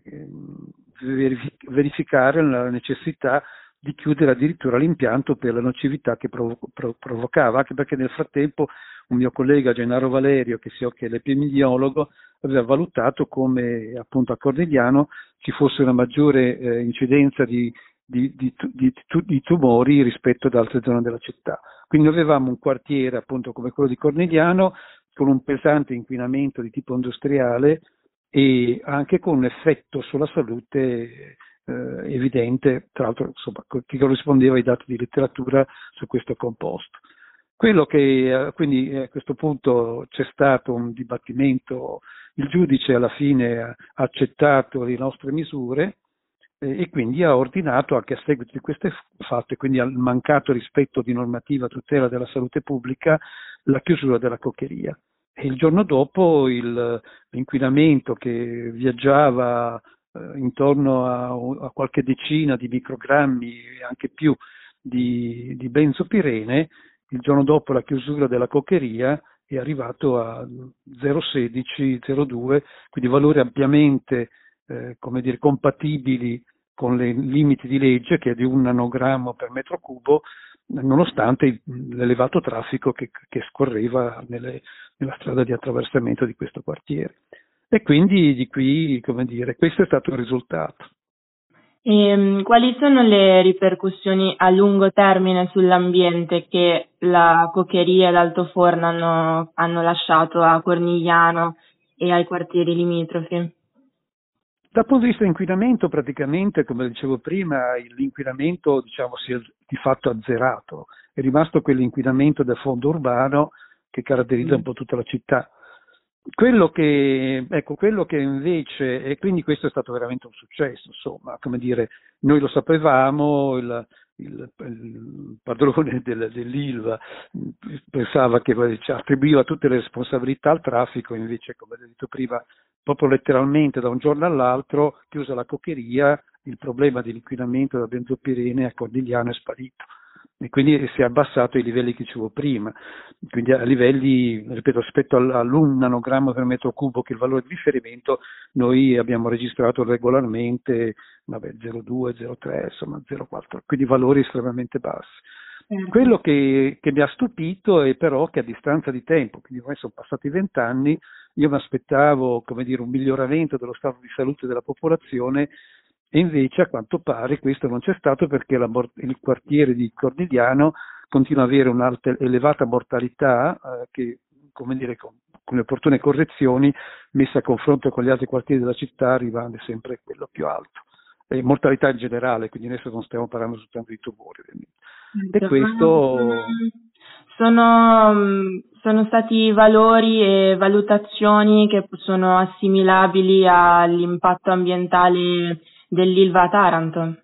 verific- verificare la necessità di chiudere addirittura l'impianto per la nocività che provo- prov- provocava, anche perché nel frattempo un mio collega Gennaro Valerio, che, si, che è l'epidemiologo, aveva valutato come appunto a Cornigliano ci fosse una maggiore eh, incidenza di, di, di, di, di tumori rispetto ad altre zone della città. Quindi avevamo un quartiere appunto come quello di Cornigliano con un pesante inquinamento di tipo industriale e anche con un effetto sulla salute eh, eh, evidente, tra l'altro insomma, che corrispondeva ai dati di letteratura su questo composto. Quello che, quindi a questo punto c'è stato un dibattimento, il giudice alla fine ha accettato le nostre misure eh, e quindi ha ordinato, anche a seguito di queste fatte, quindi al mancato rispetto di normativa a tutela della salute pubblica, la chiusura della coccheria. E il giorno dopo il, l'inquinamento che viaggiava eh, intorno a, a qualche decina di microgrammi e anche più di, di benzopirene, il giorno dopo la chiusura della coccheria è arrivato a zero virgola sedici, zero virgola due, quindi valori ampiamente eh, come dire, compatibili con i limiti di legge, che è di un nanogrammo per metro cubo, nonostante l'elevato traffico che, che scorreva nelle, nella strada di attraversamento di questo quartiere. E quindi di qui, come dire, questo è stato il risultato. E, quali sono le ripercussioni a lungo termine sull'ambiente che la coccheria e l'altoforno hanno, hanno lasciato a Cornigliano e ai quartieri limitrofi? Dal punto di vista dell'inquinamento, praticamente, come dicevo prima, l'inquinamento diciamo, si è di fatto azzerato. È rimasto quell'inquinamento da fondo urbano che caratterizza un po' tutta la città. Quello che, ecco, quello che invece, e quindi questo è stato veramente un successo, insomma, come dire, noi lo sapevamo, il, il, il padrone del, dell'Ilva pensava che cioè, attribuiva tutte le responsabilità al traffico, invece, come ho detto prima, proprio letteralmente da un giorno all'altro, chiusa la coccheria, il problema dell'inquinamento da benzopirene a Cornigliano è sparito. E quindi si è abbassato ai livelli che dicevo prima, quindi a livelli, ripeto, rispetto all'un nanogrammo per metro cubo, che è il valore di riferimento, noi abbiamo registrato regolarmente vabbè, zero virgola due, zero virgola tre, insomma zero virgola quattro, quindi valori estremamente bassi. Mm. Quello che, che mi ha stupito è però che a distanza di tempo, quindi ormai sono passati vent'anni, io mi aspettavo, come dire, un miglioramento dello stato di salute della popolazione. E invece a quanto pare questo non c'è stato, perché la, il quartiere di Cornigliano continua ad avere un'alta elevata mortalità eh, che, come dire, con, con le opportune correzioni, messa a confronto con gli altri quartieri della città, rimane sempre quello più alto. E mortalità in generale, quindi adesso non stiamo parlando soltanto di tumori. Ovviamente. E questo... Sono, sono stati valori e valutazioni che sono assimilabili all'impatto ambientale dell'Ilva a Taranto?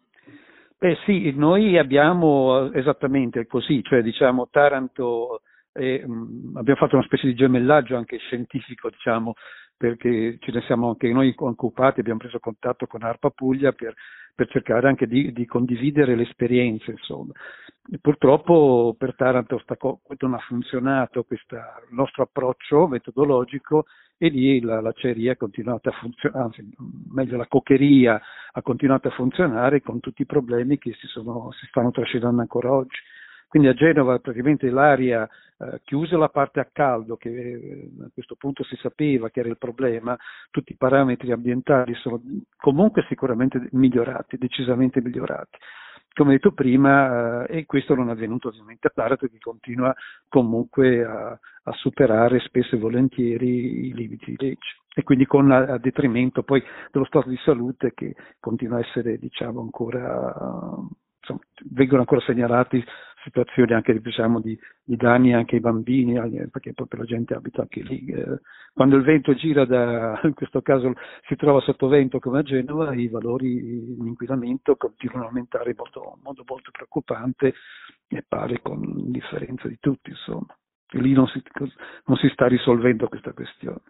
Beh sì, noi abbiamo esattamente così, cioè diciamo Taranto, è, mh, abbiamo fatto una specie di gemellaggio anche scientifico, diciamo, perché ce ne siamo anche noi occupati, abbiamo preso contatto con ARPA Puglia per, per cercare anche di, di condividere le esperienze, insomma. E purtroppo per Taranto sta co- non ha funzionato questo il nostro approccio metodologico, e lì la l'acciaieria ha continuato a funzionare, anzi meglio la coccheria ha continuato a funzionare con tutti i problemi che si, sono, si stanno trascinando ancora oggi. Quindi a Genova praticamente l'aria eh, chiusa la parte a caldo, che eh, a questo punto si sapeva che era il problema, tutti i parametri ambientali sono comunque sicuramente migliorati, decisamente migliorati. Come detto prima, eh, e questo non è avvenuto ovviamente a Taranto, che continua comunque a, a superare spesso e volentieri i limiti di legge, e quindi con a, a detrimento poi dello stato di salute, che continua a essere, diciamo, ancora, insomma, vengono ancora segnalati situazioni anche, diciamo, di, di danni anche ai bambini, perché proprio la gente abita anche lì. Eh, quando il vento gira, da, in questo caso si trova sotto vento come a Genova, i valori di inquinamento continuano a aumentare in modo, modo molto preoccupante, e pare con indifferenza di tutti, insomma. E lì non si, non si sta risolvendo questa questione.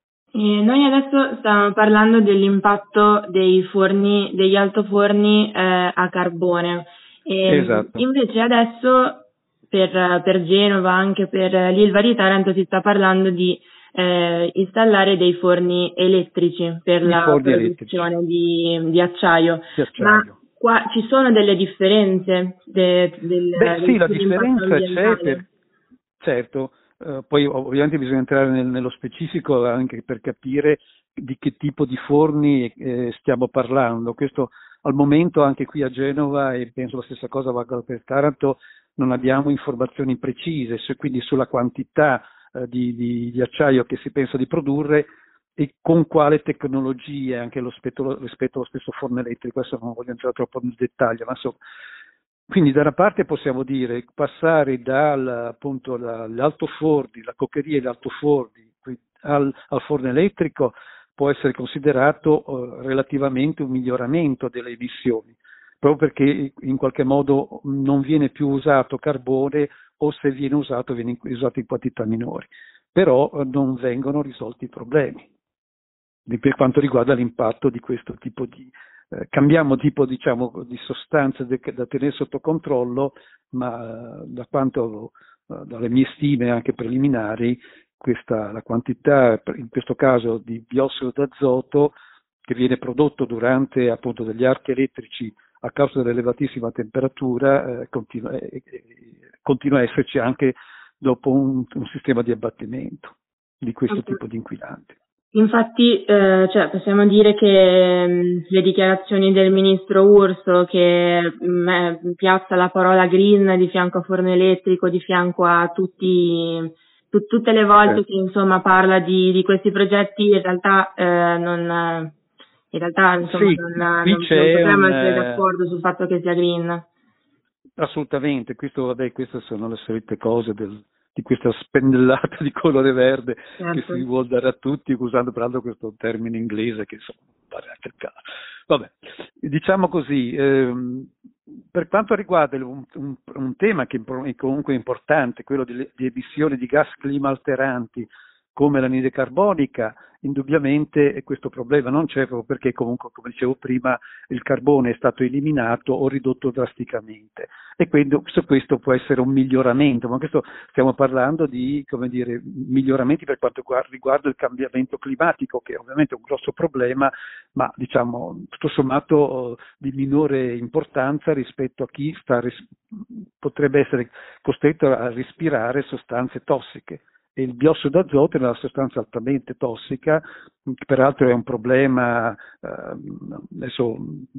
E noi adesso stiamo parlando dell'impatto dei forni, degli altoforni eh, a carbone. E esatto. Invece adesso per, per Genova, anche per l'Ilva di Taranto, si sta parlando di eh, installare dei forni elettrici per I la produzione di, di, acciaio. di acciaio. Ma qua ci sono delle differenze? De, del, Beh del sì, la differenza c'è, per, certo. Uh, poi ovviamente bisogna entrare nel, nello specifico anche per capire di che tipo di forni eh, stiamo parlando. Questo al momento anche qui a Genova, e penso la stessa cosa valga per Taranto, non abbiamo informazioni precise, su, quindi sulla quantità eh, di, di, di acciaio che si pensa di produrre, e con quale tecnologie, anche rispetto, rispetto allo stesso forno elettrico. Adesso non voglio entrare troppo nel dettaglio, ma insomma. Quindi da una parte possiamo dire passare dal, appunto, agli altoforni, la coccheria e gli altoforni al, al forno elettrico può essere considerato uh, relativamente un miglioramento delle emissioni, proprio perché in qualche modo non viene più usato carbone, o se viene usato viene usato in quantità minori, però uh, non vengono risolti i problemi per quanto riguarda l'impatto di questo tipo di eh, cambiamo tipo diciamo di sostanze de, da tenere sotto controllo, ma da quanto uh, dalle mie stime anche preliminari, questa la quantità in questo caso di biossido d'azoto che viene prodotto durante appunto degli archi elettrici a causa dell'elevatissima temperatura eh, continua, eh, continua a esserci anche dopo un, un sistema di abbattimento di questo okay. tipo di inquinanti. Infatti, eh, cioè, possiamo dire che mh, le dichiarazioni del ministro Urso, che mh, piazza la parola green di fianco a forno elettrico, di fianco a tutti, tu, tutte le volte eh. che insomma parla di, di questi progetti, in realtà eh, non, in realtà insomma sì, non, non, non potremmo un, essere d'accordo sul fatto che sia green. Assolutamente, questo, vabbè, queste sono le solite cose del di questa spennellata di colore verde certo. che si vuol dare a tutti, usando peraltro questo termine inglese che insomma pare anche il caso. Vabbè, diciamo così, ehm, per quanto riguarda un, un, un tema che è comunque importante, quello di, di emissioni di gas clima alteranti come l'anidride carbonica, indubbiamente questo problema non c'è, proprio perché comunque, come dicevo prima, il carbone è stato eliminato o ridotto drasticamente, e quindi su questo può essere un miglioramento, ma questo stiamo parlando di, come dire, miglioramenti per quanto riguarda il cambiamento climatico, che ovviamente è un grosso problema, ma diciamo tutto sommato di minore importanza rispetto a chi sta, potrebbe essere costretto a respirare sostanze tossiche. E il biossido d'azoto è una sostanza altamente tossica, che peraltro è un problema eh, adesso,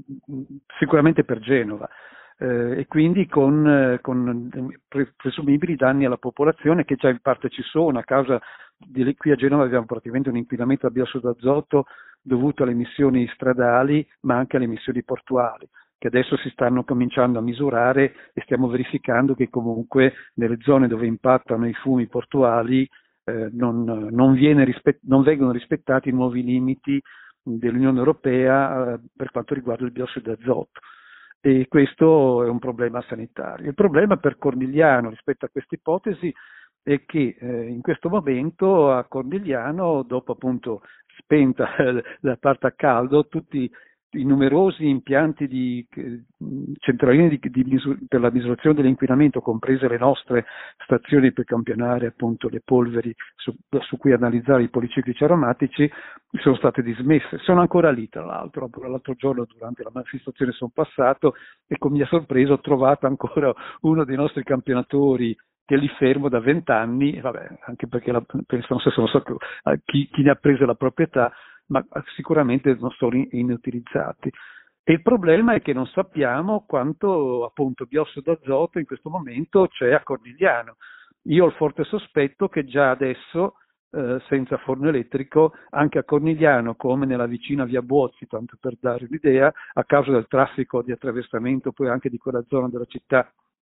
sicuramente per Genova, eh, e quindi con, con presumibili danni alla popolazione, che già in parte ci sono, a causa di qui a Genova abbiamo praticamente un inquinamento da biossido d'azoto dovuto alle emissioni stradali, ma anche alle emissioni portuali, che adesso si stanno cominciando a misurare, e stiamo verificando che comunque nelle zone dove impattano i fumi portuali eh, non, non, viene rispett- non vengono rispettati i nuovi limiti dell'Unione Europea eh, per quanto riguarda il biossido d'azoto, e questo è un problema sanitario. Il problema per Cornigliano rispetto a questa ipotesi è che eh, in questo momento a Cornigliano, dopo appunto spenta la parte a caldo, tutti i numerosi impianti di centraline di, di misur- per la misurazione dell'inquinamento, comprese le nostre stazioni per campionare appunto le polveri su, su cui analizzare i policiclici aromatici, sono state dismesse. Sono ancora lì, tra l'altro. L'altro giorno durante la manifestazione sono passato e con mia sorpresa ho trovato ancora uno dei nostri campionatori che è lì fermo da vent'anni, vabbè, anche perché la, penso, non so, non so chi, chi ne ha preso la proprietà, ma sicuramente non sono inutilizzati. E il problema è che non sappiamo quanto appunto biossido d'azoto in questo momento c'è a Cornigliano. Io ho il forte sospetto che già adesso, eh, senza forno elettrico, anche a Cornigliano, come nella vicina via Buozzi, tanto per dare un'idea, a causa del traffico di attraversamento poi anche di quella zona della città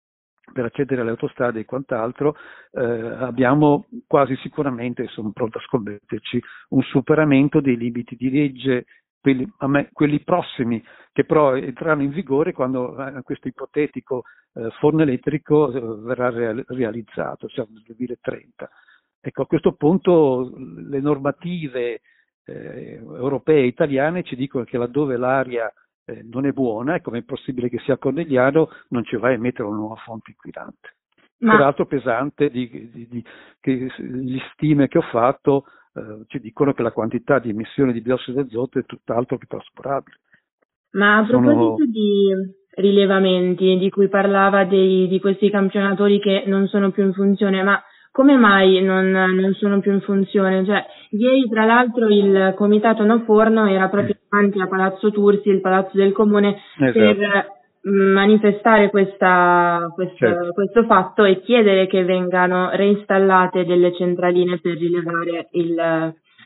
per accedere alle autostrade e quant'altro, eh, abbiamo quasi sicuramente, sono pronto a scommetterci, un superamento dei limiti di legge, quelli, a me, quelli prossimi, che però entreranno in vigore quando eh, questo ipotetico eh, forno elettrico eh, verrà real, realizzato, siamo nel duemilatrenta. Ecco, a questo punto le normative eh, europee e italiane ci dicono che laddove l'aria Eh, non è buona, e come è possibile che sia a Cornigliano non ci vai a mettere una nuova fonte inquinante. Ma... Peraltro pesante, di, di, di, che le stime che ho fatto eh, ci dicono che la quantità di emissione di biossido d'azoto è tutt'altro che trascurabile. Ma a Sono... proposito di rilevamenti di cui parlava, dei, di questi campionatori che non sono più in funzione, ma come mai non, non sono più in funzione? Cioè, ieri tra l'altro il comitato No Forno era proprio davanti a Palazzo Tursi, il palazzo del comune, esatto. per manifestare questa, questa, certo. questo fatto e chiedere che vengano reinstallate delle centraline per rilevare il,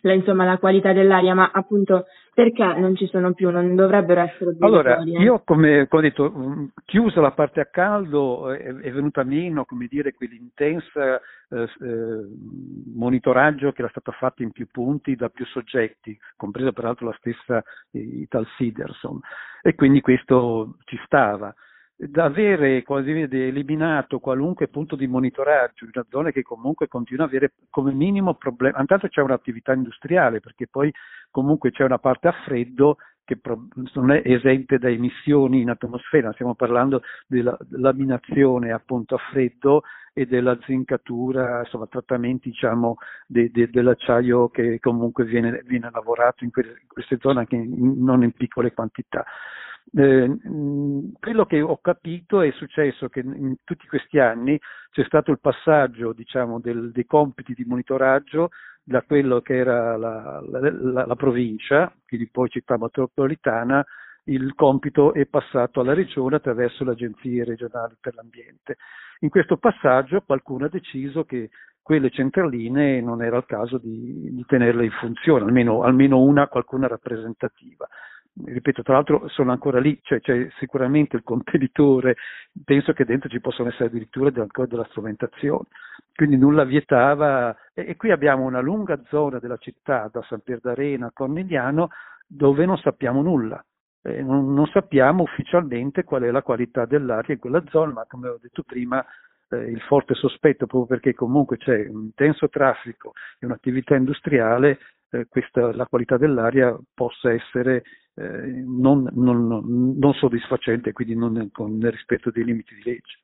la, insomma, la qualità dell'aria, ma appunto perché non ci sono più, non dovrebbero essere obbligatorie? Allora, io come, come ho detto, chiusa la parte a caldo è, è venuta meno, come dire, quell'intensa eh, eh, monitoraggio che era stato fatto in più punti da più soggetti, compresa peraltro la stessa eh, Ital Siderson, e quindi questo ci stava. Da avere quasi eliminato qualunque punto di monitoraggio in una zona che comunque continua a avere come minimo problemi, intanto c'è un'attività industriale, perché poi comunque c'è una parte a freddo che non è esente da emissioni in atmosfera, stiamo parlando della laminazione appunto a freddo e della zincatura, insomma trattamenti diciamo de, de, dell'acciaio che comunque viene, viene lavorato in, que, in queste zone anche in, non in piccole quantità. Eh, quello che ho capito è successo che in tutti questi anni c'è stato il passaggio diciamo del, dei compiti di monitoraggio da quello che era la, la, la, la provincia, quindi poi città metropolitana, il compito è passato alla regione attraverso le agenzie regionali per l'ambiente. In questo passaggio qualcuno ha deciso che quelle centraline non era il caso di, di tenerle in funzione, almeno, almeno una, qualcuna rappresentativa. Ripeto, tra l'altro sono ancora lì, cioè c'è sicuramente il contenitore, penso che dentro ci possono essere addirittura ancora della strumentazione, quindi nulla vietava, e, e qui abbiamo una lunga zona della città, da San Pier d'Arena a Cornigliano, dove non sappiamo nulla, eh, non, non sappiamo ufficialmente qual è la qualità dell'aria in quella zona, ma come ho detto prima, eh, il forte sospetto, proprio perché comunque c'è un intenso traffico e un'attività industriale, eh, questa, la qualità dell'aria possa essere Eh, non, non, non soddisfacente, quindi non con nel rispetto dei limiti di legge.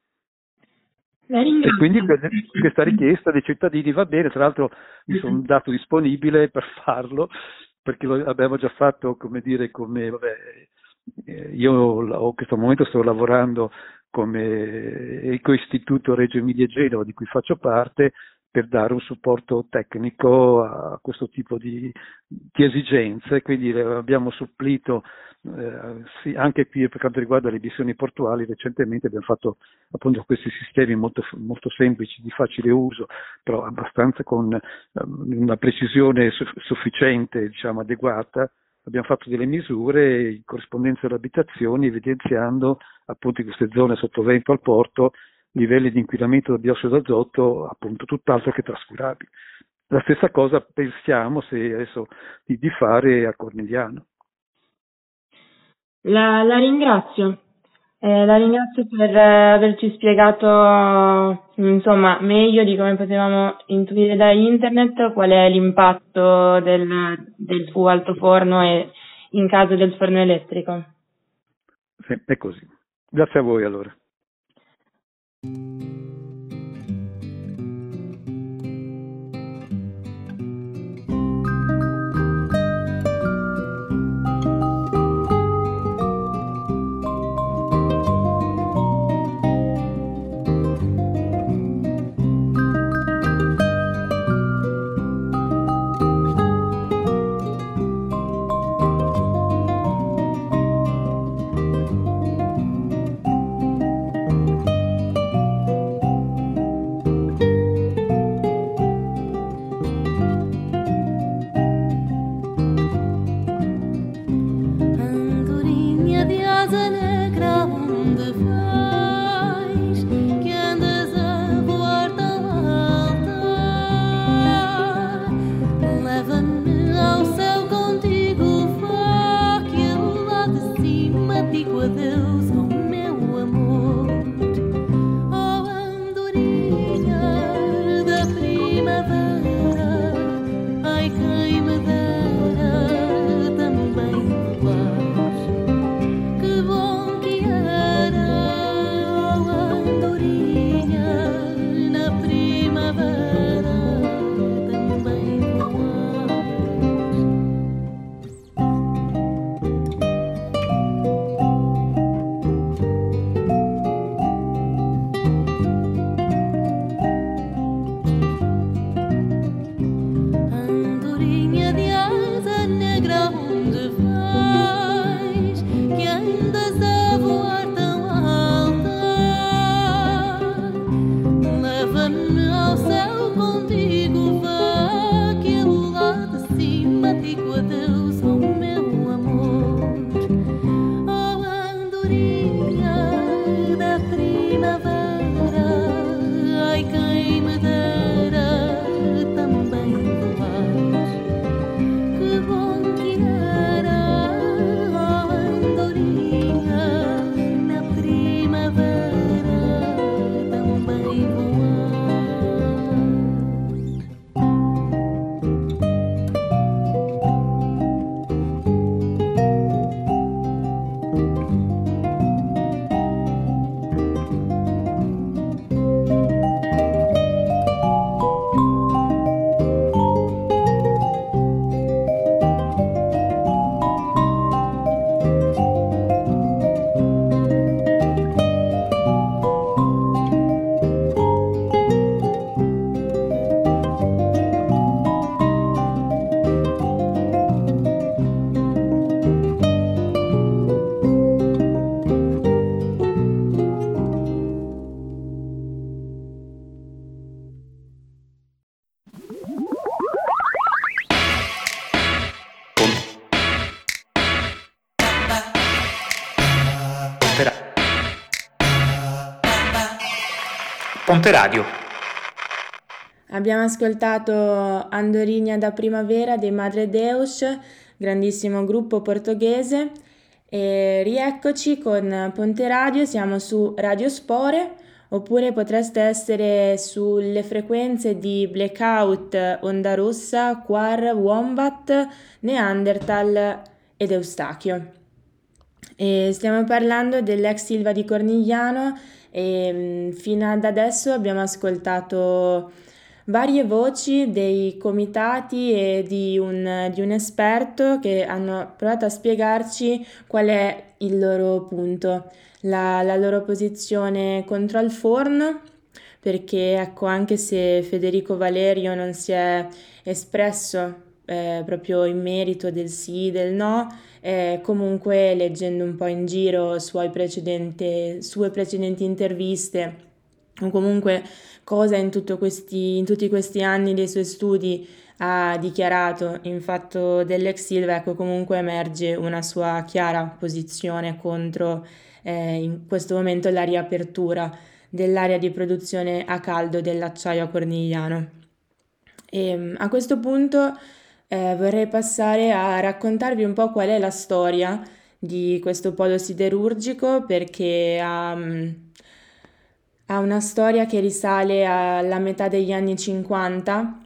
E quindi questa richiesta dei cittadini va bene, tra l'altro mi sono dato disponibile per farlo, perché lo abbiamo già fatto, come dire, come vabbè, io in questo momento sto lavorando come Ecoistituto Reggio Emilia Genova, di cui faccio parte, per dare un supporto tecnico a questo tipo di, di esigenze, quindi abbiamo supplito eh, sì, anche qui per quanto riguarda le missioni portuali. Recentemente abbiamo fatto appunto questi sistemi molto, molto semplici, di facile uso, però abbastanza con um, una precisione su- sufficiente, diciamo adeguata. Abbiamo fatto delle misure in corrispondenza alle abitazioni, evidenziando appunto in queste zone sottovento al porto livelli di inquinamento da biossido d'azoto appunto tutt'altro che trascurabili. La stessa cosa pensiamo se adesso di, di fare a Cornigliano. La, la ringrazio, eh, la ringrazio per eh, averci spiegato insomma meglio di come potevamo intuire da internet qual è l'impatto del, del suo altoforno e in caso del forno elettrico. Sì, è così. Grazie a voi allora. Ponte Radio. Abbiamo ascoltato Andorinha da Primavera dei Madre Deus, grandissimo gruppo portoghese, e rieccoci con Ponte Radio, siamo su Radio Spore, oppure potreste essere sulle frequenze di Blackout, Onda Rossa, Quar, Wombat, Neanderthal ed Eustachio. E stiamo parlando dell'ex Silva di Cornigliano e fino ad adesso abbiamo ascoltato varie voci dei comitati e di un, di un esperto che hanno provato a spiegarci qual è il loro punto, la, la loro posizione contro il forno, perché ecco, anche se Federico Valerio non si è espresso eh, proprio in merito del sì, del no, eh, comunque leggendo un po' in giro suoi precedenti, sue precedenti interviste o comunque cosa in, tutto questi, in tutti questi anni dei suoi studi ha dichiarato in fatto dell'ex Silva, ecco, comunque emerge una sua chiara posizione contro eh, in questo momento la riapertura dell'area di produzione a caldo dell'acciaio a Cornigliano. E a questo punto eh, vorrei passare a raccontarvi un po' qual è la storia di questo polo siderurgico, perché ha, ha una storia che risale alla metà degli anni cinquanta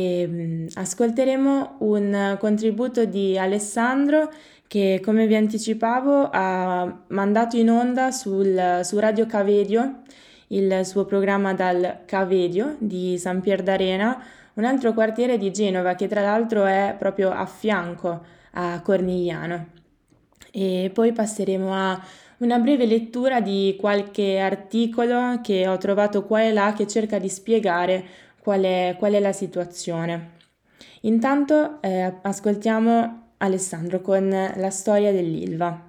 e ascolteremo un contributo di Alessandro che, come vi anticipavo, ha mandato in onda sul, su Radio Cavedio, il suo programma dal Cavedio di San Pier d'Arena, un altro quartiere di Genova che tra l'altro è proprio a fianco a Cornigliano. E poi passeremo a una breve lettura di qualche articolo che ho trovato qua e là che cerca di spiegare qual è, qual è la situazione. Intanto eh, ascoltiamo Alessandro con la storia dell'Ilva.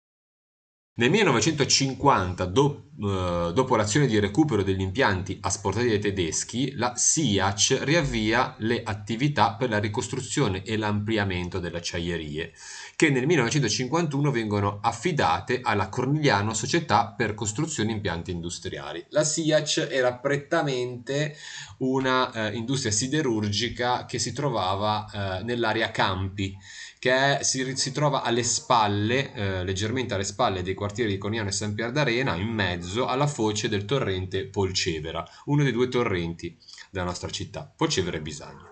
Nel millenovecentocinquanta, do, eh, dopo l'azione di recupero degli impianti asportati dai tedeschi, la S I A C riavvia le attività per la ricostruzione e l'ampliamento delle acciaierie, che nel millenovecentocinquantuno vengono affidate alla Cornigliano Società per Costruzione Impianti Industriali. La S I A C era prettamente una eh, industria siderurgica che si trovava eh, nell'area Campi, che è, si, si trova alle spalle, eh, leggermente alle spalle dei quartieri di Cornigliano e San Pier d'Arena, in mezzo alla foce del torrente Polcevera, uno dei due torrenti della nostra città, Polcevera e Bisagno.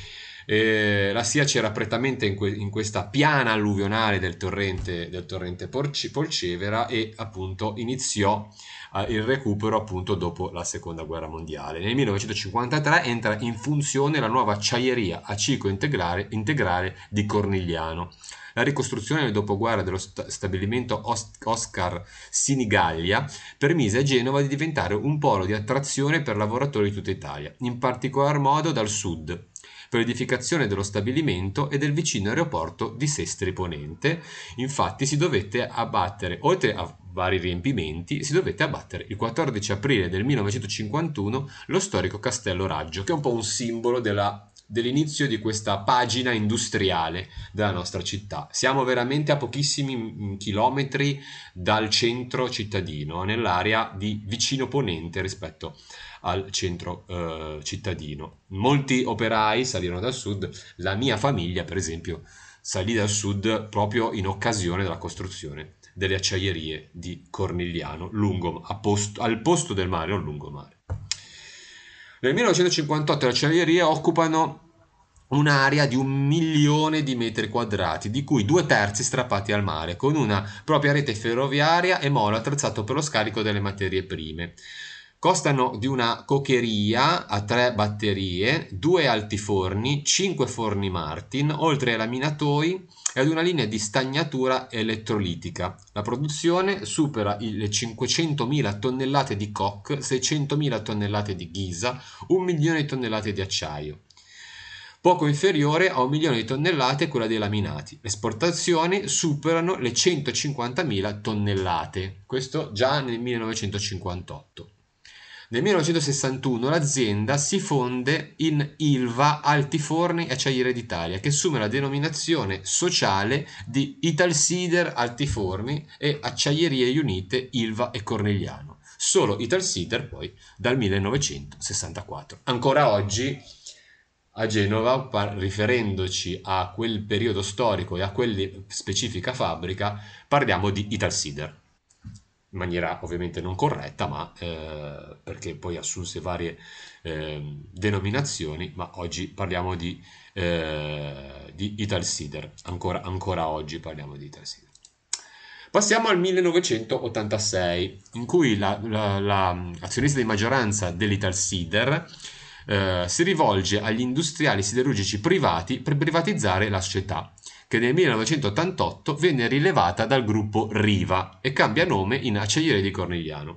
Eh, la S I A C era prettamente in, que- in questa piana alluvionale del torrente, del torrente Porci- Polcevera e appunto iniziò eh, il recupero appunto dopo la seconda guerra mondiale. Nel millenovecentocinquantatré entra in funzione la nuova acciaieria a ciclo integrale, integrale di Cornigliano. La ricostruzione nel dopoguerra dello st- stabilimento Os- Oscar Sinigaglia permise a Genova di diventare un polo di attrazione per lavoratori di tutta Italia, in particolar modo dal sud, per l'edificazione dello stabilimento e del vicino aeroporto di Sestri Ponente. Infatti si dovette abbattere, oltre a vari riempimenti, si dovette abbattere il quattordici aprile del millenovecentocinquantuno lo storico Castello Raggio, che è un po' un simbolo della dell'inizio di questa pagina industriale della nostra città. Siamo veramente a pochissimi chilometri dal centro cittadino, nell'area di vicino ponente rispetto al centro eh, cittadino. Molti operai salirono dal sud, la mia famiglia per esempio salì dal sud proprio in occasione della costruzione delle acciaierie di Cornigliano lungo, a posto, al posto del mare o lungomare. Nel millenovecentocinquantotto le acciaierie occupano un'area di un milione di metri quadrati, di cui due terzi strappati al mare, con una propria rete ferroviaria e molo attrezzato per lo scarico delle materie prime. Costano di una cocheria a tre batterie, due altiforni, cinque forni Martin, oltre ai laminatoi e ad una linea di stagnatura elettrolitica. La produzione supera le cinquecentomila tonnellate di coke, seicentomila tonnellate di ghisa, un milione di tonnellate di acciaio. Poco inferiore a un milione di tonnellate quella dei laminati. Le esportazioni superano le centocinquantamila tonnellate, questo già nel millenovecentocinquantotto. Nel millenovecentosessantuno l'azienda si fonde in Ilva Altiforni e Acciaierie d'Italia, che assume la denominazione sociale di Italsider Altiforni e Acciaierie Riunite Ilva e Cornigliano. Solo Italsider poi dal millenovecentosessantaquattro. Ancora oggi a Genova, par- riferendoci a quel periodo storico e a quella specifica fabbrica, parliamo di Italsider. In maniera ovviamente non corretta, ma eh, perché poi assunse varie eh, denominazioni, ma oggi parliamo di, eh, di Italsider, ancora, ancora oggi parliamo di Italsider. Passiamo al millenovecentottantasei, in cui la, la, la azionista di maggioranza dell'Italsider eh, si rivolge agli industriali siderurgici privati per privatizzare la società, che nel millenovecentottantotto venne rilevata dal gruppo Riva e cambia nome in Acciaierie di Cornigliano.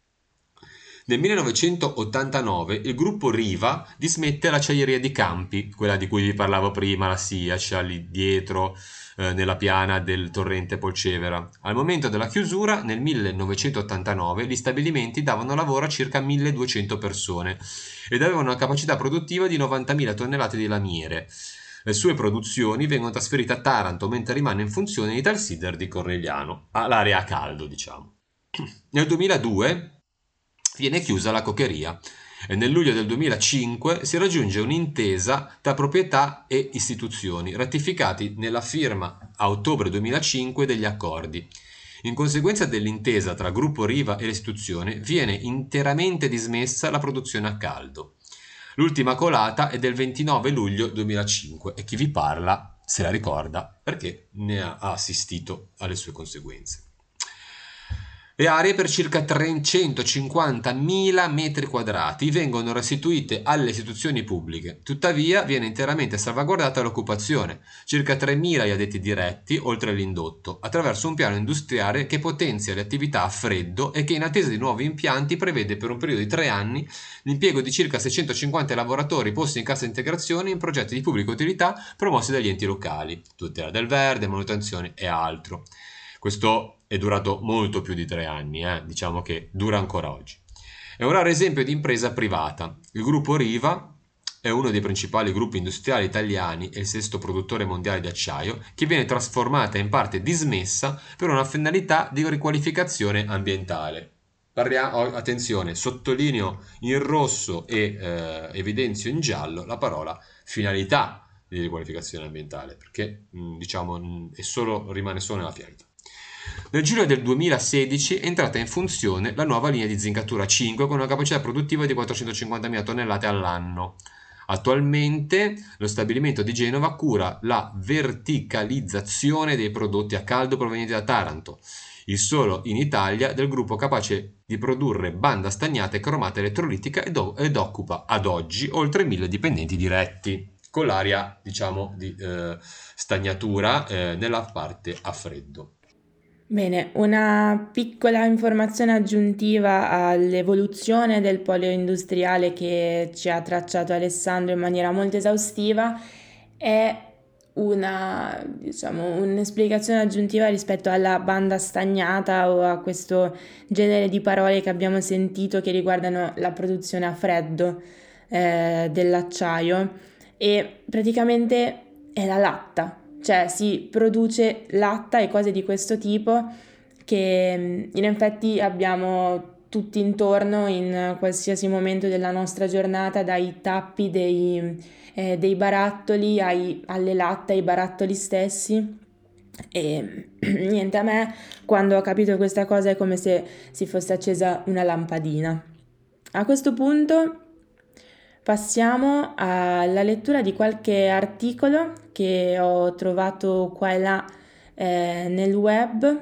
Nel millenovecentottantanove il gruppo Riva dismette l'acciaieria di Campi, quella di cui vi parlavo prima, la S I A C, lì dietro eh, nella piana del torrente Polcevera. Al momento della chiusura, nel millenovecentottantanove, gli stabilimenti davano lavoro a circa milleduecento persone ed avevano una capacità produttiva di novantamila tonnellate di lamiere. Le sue produzioni vengono trasferite a Taranto, mentre rimane in funzione l'Italsider di Cornigliano, all'area a caldo, diciamo. Nel duemiladue viene chiusa la cocheria e nel luglio del duemilacinque si raggiunge un'intesa tra proprietà e istituzioni, ratificati nella firma a ottobre duemilacinque degli accordi. In conseguenza dell'intesa tra Gruppo Riva e le istituzioni, viene interamente dismessa la produzione a caldo. L'ultima colata è del ventinove luglio duemilacinque e chi vi parla se la ricorda perché ne ha assistito alle sue conseguenze. Le aree per circa trecentocinquantamila metri quadrati vengono restituite alle istituzioni pubbliche, tuttavia viene interamente salvaguardata l'occupazione, circa tremila gli addetti diretti, oltre all'indotto, attraverso un piano industriale che potenzia le attività a freddo e che in attesa di nuovi impianti prevede per un periodo di tre anni l'impiego di circa seicentocinquanta lavoratori posti in cassa integrazione in progetti di pubblica utilità promossi dagli enti locali, tutela del verde, manutenzione e altro. Questo è durato molto più di tre anni, eh? Diciamo che dura ancora oggi. È un raro esempio di impresa privata. Il gruppo Riva è uno dei principali gruppi industriali italiani e il sesto produttore mondiale di acciaio, che viene trasformata e in parte dismessa per una finalità di riqualificazione ambientale. Parliamo, attenzione, sottolineo in rosso e eh, evidenzio in giallo la parola finalità di riqualificazione ambientale, perché mh, diciamo mh, è solo, rimane solo nella finalità. Nel giugno del duemilasedici è entrata in funzione la nuova linea di zincatura cinque con una capacità produttiva di quattrocentocinquantamila tonnellate all'anno. Attualmente lo stabilimento di Genova cura la verticalizzazione dei prodotti a caldo provenienti da Taranto, il solo in Italia del gruppo capace di produrre banda stagnata e cromata elettrolitica ed, ed occupa ad oggi oltre mille dipendenti diretti, con l'area diciamo di eh, stagnatura eh, nella parte a freddo. Bene, una piccola informazione aggiuntiva all'evoluzione del polo industriale che ci ha tracciato Alessandro in maniera molto esaustiva è una, diciamo, un'esplicazione aggiuntiva rispetto alla banda stagnata o a questo genere di parole che abbiamo sentito che riguardano la produzione a freddo eh, dell'acciaio. e praticamente è la latta, cioè si produce latta e cose di questo tipo che in effetti abbiamo tutti intorno in qualsiasi momento della nostra giornata, dai tappi dei, eh, dei barattoli ai, alle latte, ai barattoli stessi. E niente, a me quando ho capito questa cosa è come se si fosse accesa una lampadina. A questo punto passiamo alla lettura di qualche articolo che ho trovato qua e là eh, nel web.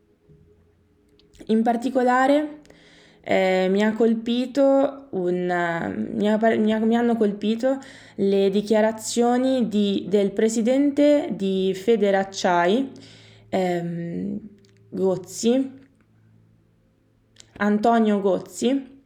In particolare eh, mi ha colpito un, mi, ha, mi, ha, mi hanno colpito le dichiarazioni di, del presidente di Federacciai, ehm, Gozzi, Antonio Gozzi,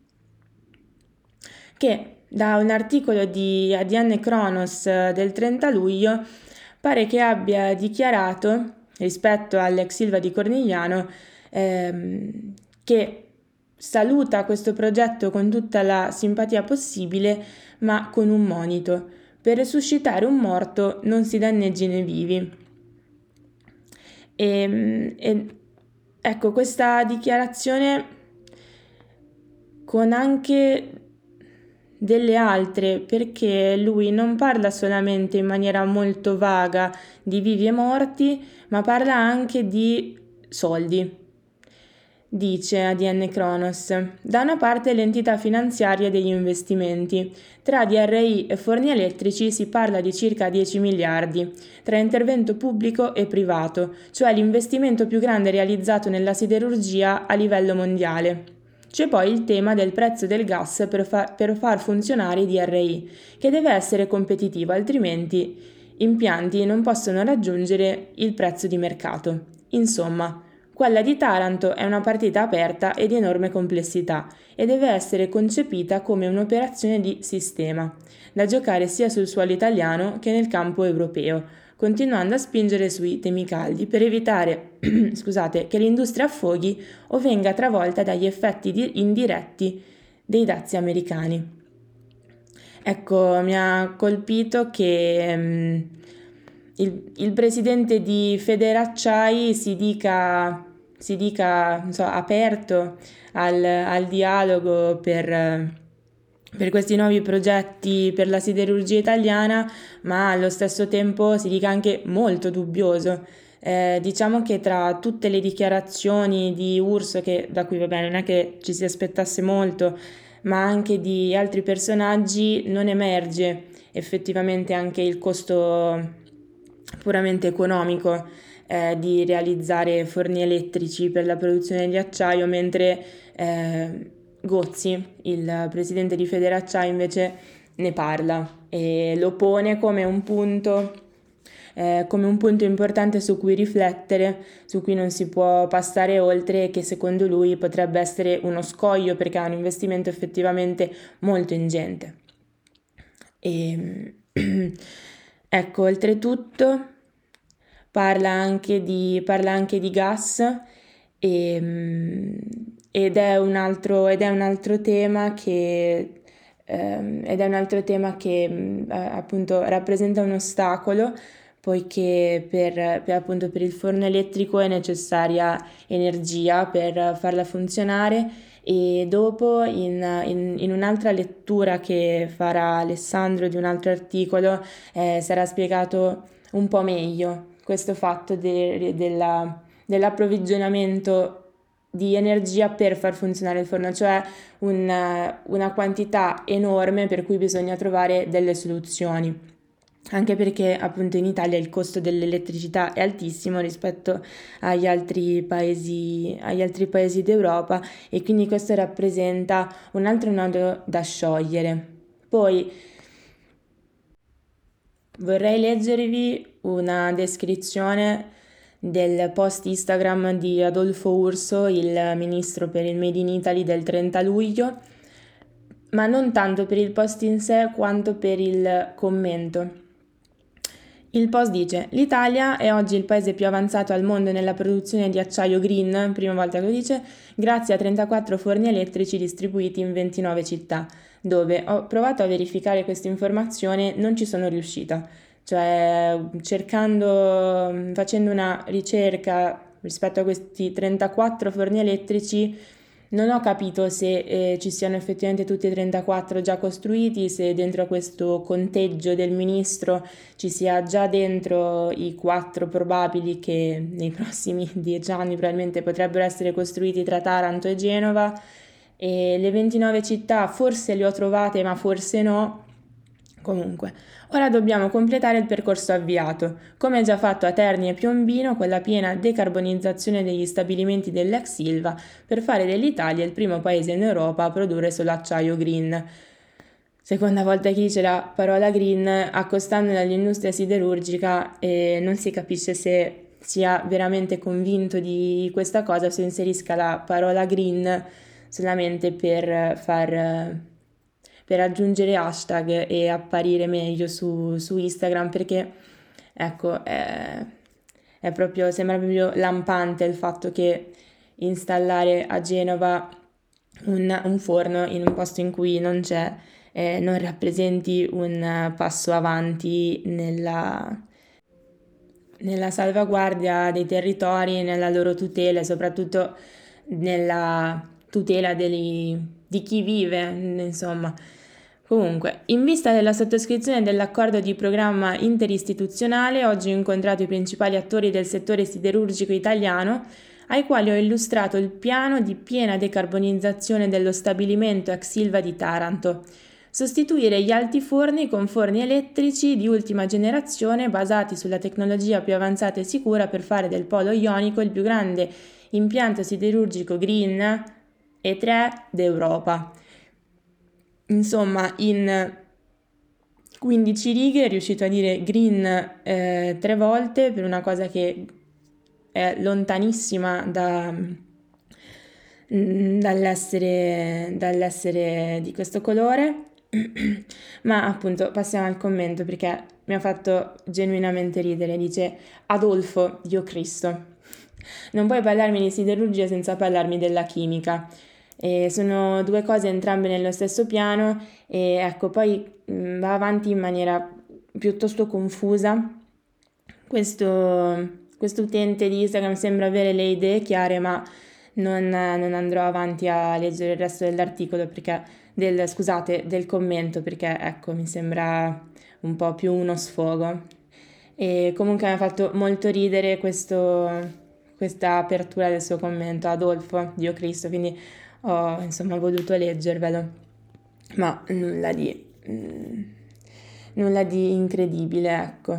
che da un articolo di A D N Kronos del trenta luglio pare che abbia dichiarato rispetto all'ex Ilva di Cornigliano ehm, che saluta questo progetto con tutta la simpatia possibile, ma con un monito: per resuscitare un morto non si danneggino i vivi. E, e ecco, questa dichiarazione, con anche delle altre, perché lui non parla solamente in maniera molto vaga di vivi e morti, ma parla anche di soldi. Dice A D N Kronos: da una parte l'entità finanziaria degli investimenti. Tra D R I e forni elettrici si parla di circa dieci miliardi, tra intervento pubblico e privato, cioè l'investimento più grande realizzato nella siderurgia a livello mondiale. C'è poi il tema del prezzo del gas per, fa- per far funzionare i D R I, che deve essere competitivo, altrimenti impianti non possono raggiungere il prezzo di mercato. Insomma, quella di Taranto è una partita aperta e di enorme complessità e deve essere concepita come un'operazione di sistema, da giocare sia sul suolo italiano che nel campo europeo, continuando a spingere sui temi caldi per evitare scusate, che l'industria affoghi o venga travolta dagli effetti di- indiretti dei dazi americani. Ecco, mi ha colpito che um, il, il presidente di Federacciai si dica, si dica non so, aperto al, al dialogo per, per questi nuovi progetti per la siderurgia italiana, ma allo stesso tempo si dica anche molto dubbioso. Eh, diciamo che tra tutte le dichiarazioni di Urso, che da cui va bene, non è che ci si aspettasse molto, ma anche di altri personaggi, non emerge effettivamente anche il costo puramente economico eh, di realizzare forni elettrici per la produzione di acciaio, mentre eh, Gozzi, il presidente di Federacciai, invece ne parla e lo pone come un punto, eh, come un punto importante su cui riflettere, su cui non si può passare oltre, che secondo lui potrebbe essere uno scoglio perché ha un investimento effettivamente molto ingente. E ecco, oltretutto parla anche di, parla anche di gas e, ed è un altro, ed è un altro tema che ehm, ed è un altro tema che eh, appunto rappresenta un ostacolo, poiché per, per appunto per il forno elettrico è necessaria energia per farla funzionare. E dopo in, in, in un'altra lettura che farà Alessandro di un altro articolo eh, sarà spiegato un po' meglio questo fatto de, della, dell'approvvigionamento di energia per far funzionare il forno, cioè una, una quantità enorme per cui bisogna trovare delle soluzioni. Anche perché appunto in Italia il costo dell'elettricità è altissimo rispetto agli altri paesi, agli altri paesi d'Europa, e quindi questo rappresenta un altro nodo da sciogliere. Poi vorrei leggervi una descrizione del post Instagram di Adolfo Urso, il ministro per il Made in Italy, del trenta luglio, ma non tanto per il post in sé quanto per il commento. Il Post dice: l'Italia è oggi il paese più avanzato al mondo nella produzione di acciaio green, prima volta che lo dice, grazie a trentaquattro forni elettrici distribuiti in ventinove città, dove ho provato a verificare questa informazione, non ci sono riuscita. Cioè, cercando, facendo una ricerca rispetto a questi trentaquattro forni elettrici, non ho capito se eh, ci siano effettivamente tutti e trentaquattro già costruiti, se dentro questo conteggio del ministro ci sia già dentro i quattro probabili che nei prossimi dieci anni probabilmente potrebbero essere costruiti tra Taranto e Genova, e le ventinove città forse le ho trovate ma forse no. Comunque, ora dobbiamo completare il percorso avviato, come già fatto a Terni e Piombino, con la piena decarbonizzazione degli stabilimenti dell'ex Ilva, per fare dell'Italia il primo paese in Europa a produrre solo acciaio green. Seconda volta che dice la parola green, accostandola all'industria siderurgica, e non si capisce se sia veramente convinto di questa cosa o se inserisca la parola green solamente per far... per aggiungere hashtag e apparire meglio su, su Instagram, perché ecco è, è proprio, sembra proprio lampante il fatto che installare a Genova un, un forno in un posto in cui non c'è eh, non rappresenti un passo avanti nella, nella salvaguardia dei territori, nella loro tutela e soprattutto nella tutela degli, di chi vive, insomma. Comunque, in vista della sottoscrizione dell'accordo di programma interistituzionale, oggi ho incontrato i principali attori del settore siderurgico italiano, ai quali ho illustrato il piano di piena decarbonizzazione dello stabilimento ex Ilva di Taranto. Sostituire gli altiforni con forni elettrici di ultima generazione basati sulla tecnologia più avanzata e sicura per fare del Polo Ionico il più grande impianto siderurgico green e tre d'Europa. Insomma, in quindici righe è riuscito a dire green eh, tre volte per una cosa che è lontanissima da, dall'essere, dall'essere di questo colore. Ma appunto passiamo al commento, perché mi ha fatto genuinamente ridere. Dice: Adolfo, Dio Cristo, non puoi parlarmi di siderurgia senza parlarmi della chimica. E sono due cose entrambe nello stesso piano, e ecco, poi mh, va avanti in maniera piuttosto confusa. Questo, questo utente di Instagram sembra avere le idee chiare, ma non, non andrò avanti a leggere il resto dell'articolo, perché del, scusate, del commento, perché ecco, mi sembra un po' più uno sfogo. E comunque mi ha fatto molto ridere questo, questa apertura del suo commento, Adolfo, Dio Cristo, quindi ho insomma voluto leggervelo, ma nulla di, mm, nulla di incredibile, ecco.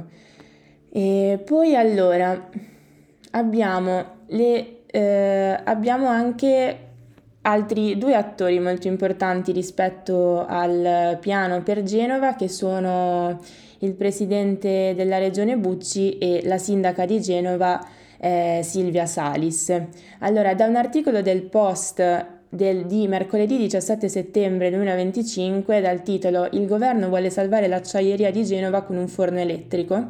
E poi allora abbiamo, le, eh, abbiamo anche altri due attori molto importanti rispetto al piano per Genova, che sono il presidente della regione Bucci e la sindaca di Genova eh, Silvia Salis. Allora, da un articolo del Post del, di mercoledì diciassette settembre duemilaventicinque, dal titolo "Il governo vuole salvare l'acciaieria di Genova con un forno elettrico",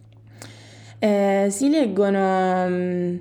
eh, si leggono mh,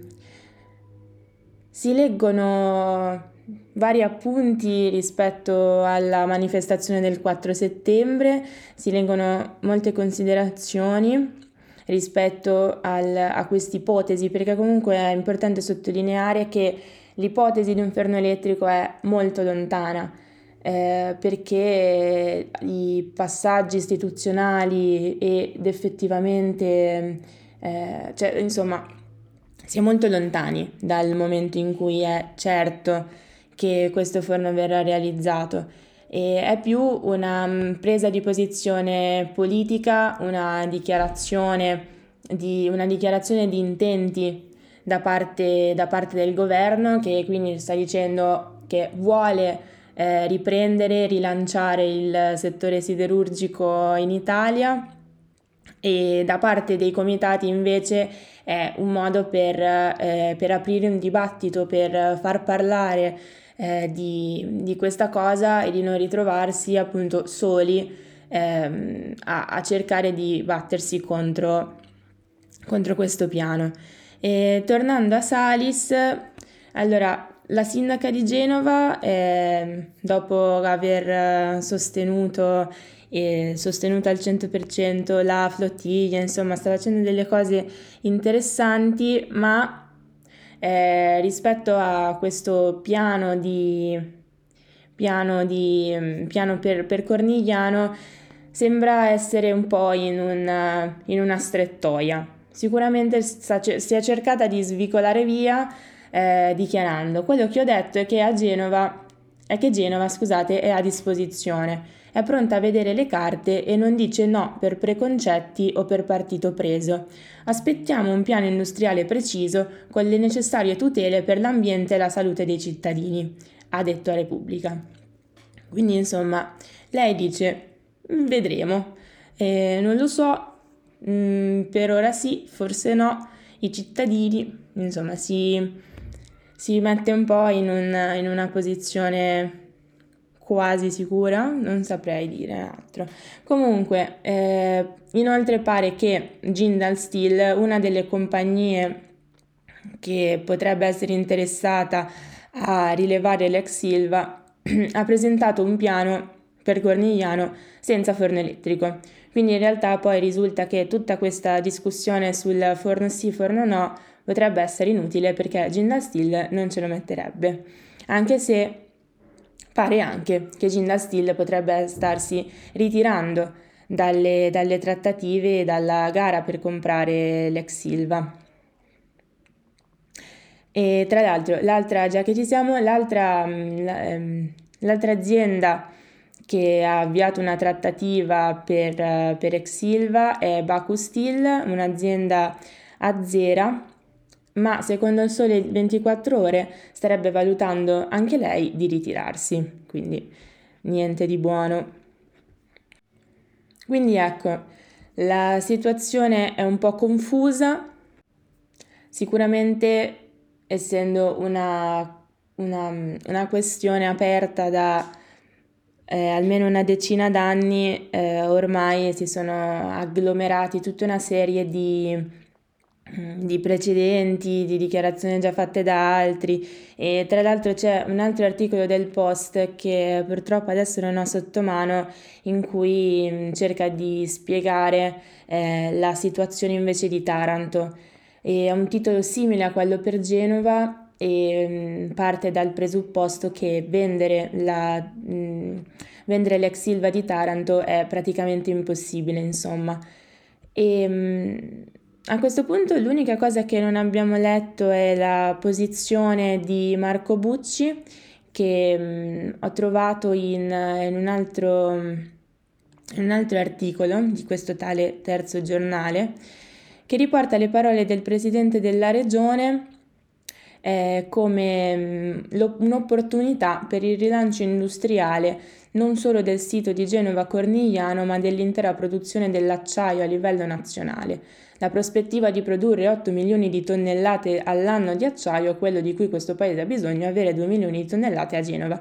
si leggono vari appunti rispetto alla manifestazione del quattro settembre, si leggono molte considerazioni rispetto al, a questa ipotesi, perché comunque è importante sottolineare che l'ipotesi di un forno elettrico è molto lontana, eh, perché i passaggi istituzionali ed effettivamente, eh, cioè, insomma, si è molto lontani dal momento in cui è certo che questo forno verrà realizzato, e è più una presa di posizione politica, una dichiarazione di, una dichiarazione di intenti da parte, da parte del governo, che quindi sta dicendo che vuole eh, riprendere, rilanciare il settore siderurgico in Italia, e da parte dei comitati invece è un modo per, eh, per aprire un dibattito, per far parlare eh, di, di questa cosa e di non ritrovarsi appunto soli ehm, a, a cercare di battersi contro, contro questo piano. E tornando a Salis, allora la sindaca di Genova, eh, dopo aver sostenuto, eh, sostenuto al cento per cento la flottiglia, insomma sta facendo delle cose interessanti, ma eh, rispetto a questo piano di piano, di, piano per, per Cornigliano sembra essere un po' in una, in una strettoia. Sicuramente sta, si è cercata di svicolare via eh, dichiarando: quello che ho detto è che a Genova è che Genova, scusate, è a disposizione, è pronta a vedere le carte e non dice no per preconcetti o per partito preso. Aspettiamo un piano industriale preciso con le necessarie tutele per l'ambiente e la salute dei cittadini, ha detto a Repubblica. Quindi insomma lei dice vedremo, eh, non lo so, mh, per ora sì, forse no, i cittadini, insomma si, si mette un po' in, un, in una posizione quasi sicura, non saprei dire altro. Comunque, eh, inoltre pare che Jindal Steel, una delle compagnie che potrebbe essere interessata a rilevare l'ex Ilva, ha presentato un piano per Cornigliano senza forno elettrico. Quindi in realtà poi risulta che tutta questa discussione sul forno sì, forno no potrebbe essere inutile perché Jindal Steel non ce lo metterebbe. Anche se pare anche che Jindal Steel potrebbe starsi ritirando dalle, dalle trattative e dalla gara per comprare l'ex Ilva. E tra l'altro, l'altra, già che ci siamo, l'altra, l'altra azienda che ha avviato una trattativa per, per ex Ilva è Baku Steel, un'azienda azera, ma secondo il Sole ventiquattro Ore starebbe valutando anche lei di ritirarsi, quindi niente di buono. Quindi ecco, la situazione è un po' confusa, sicuramente essendo una, una, una questione aperta da eh, almeno una decina d'anni, eh, ormai si sono agglomerati tutta una serie di, di precedenti, di dichiarazioni già fatte da altri, e tra l'altro c'è un altro articolo del Post che purtroppo adesso non ho sotto mano, in cui cerca di spiegare eh, la situazione invece di Taranto. È un titolo simile a quello per Genova e mh, parte dal presupposto che vendere, la, mh, vendere l'ex Ilva di Taranto è praticamente impossibile, insomma. E mh, a questo punto l'unica cosa che non abbiamo letto è la posizione di Marco Bucci, che mh, ho trovato in, in, un altro, in un altro articolo di questo tale Terzo Giornale, che riporta le parole del presidente della regione eh, come mh, un'opportunità per il rilancio industriale non solo del sito di Genova Cornigliano, ma dell'intera produzione dell'acciaio a livello nazionale. La prospettiva di produrre otto milioni di tonnellate all'anno di acciaio, quello di cui questo paese ha bisogno, è avere due milioni di tonnellate a Genova.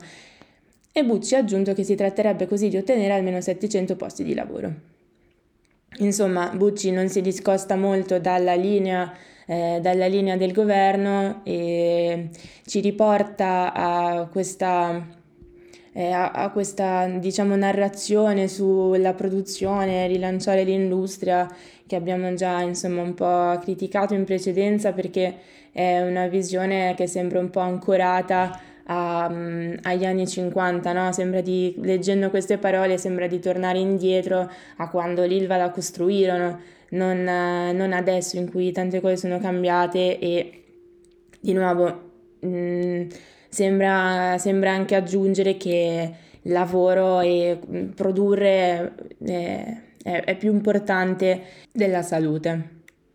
E Bucci ha aggiunto che si tratterebbe così di ottenere almeno settecento posti di lavoro. Insomma, Bucci non si discosta molto dalla linea, eh, dalla linea del governo e ci riporta a questa, eh, a, a questa diciamo, narrazione sulla produzione, rilanciare l'industria, che abbiamo già insomma, un po' criticato in precedenza, perché è una visione che sembra un po' ancorata A, um, agli anni cinquanta, no? Sembra di, leggendo queste parole, sembra di tornare indietro a quando l'Ilva la costruirono, non, uh, non adesso in cui tante cose sono cambiate e di nuovo mh, sembra, sembra anche aggiungere che lavoro e produrre è, è, è più importante della salute.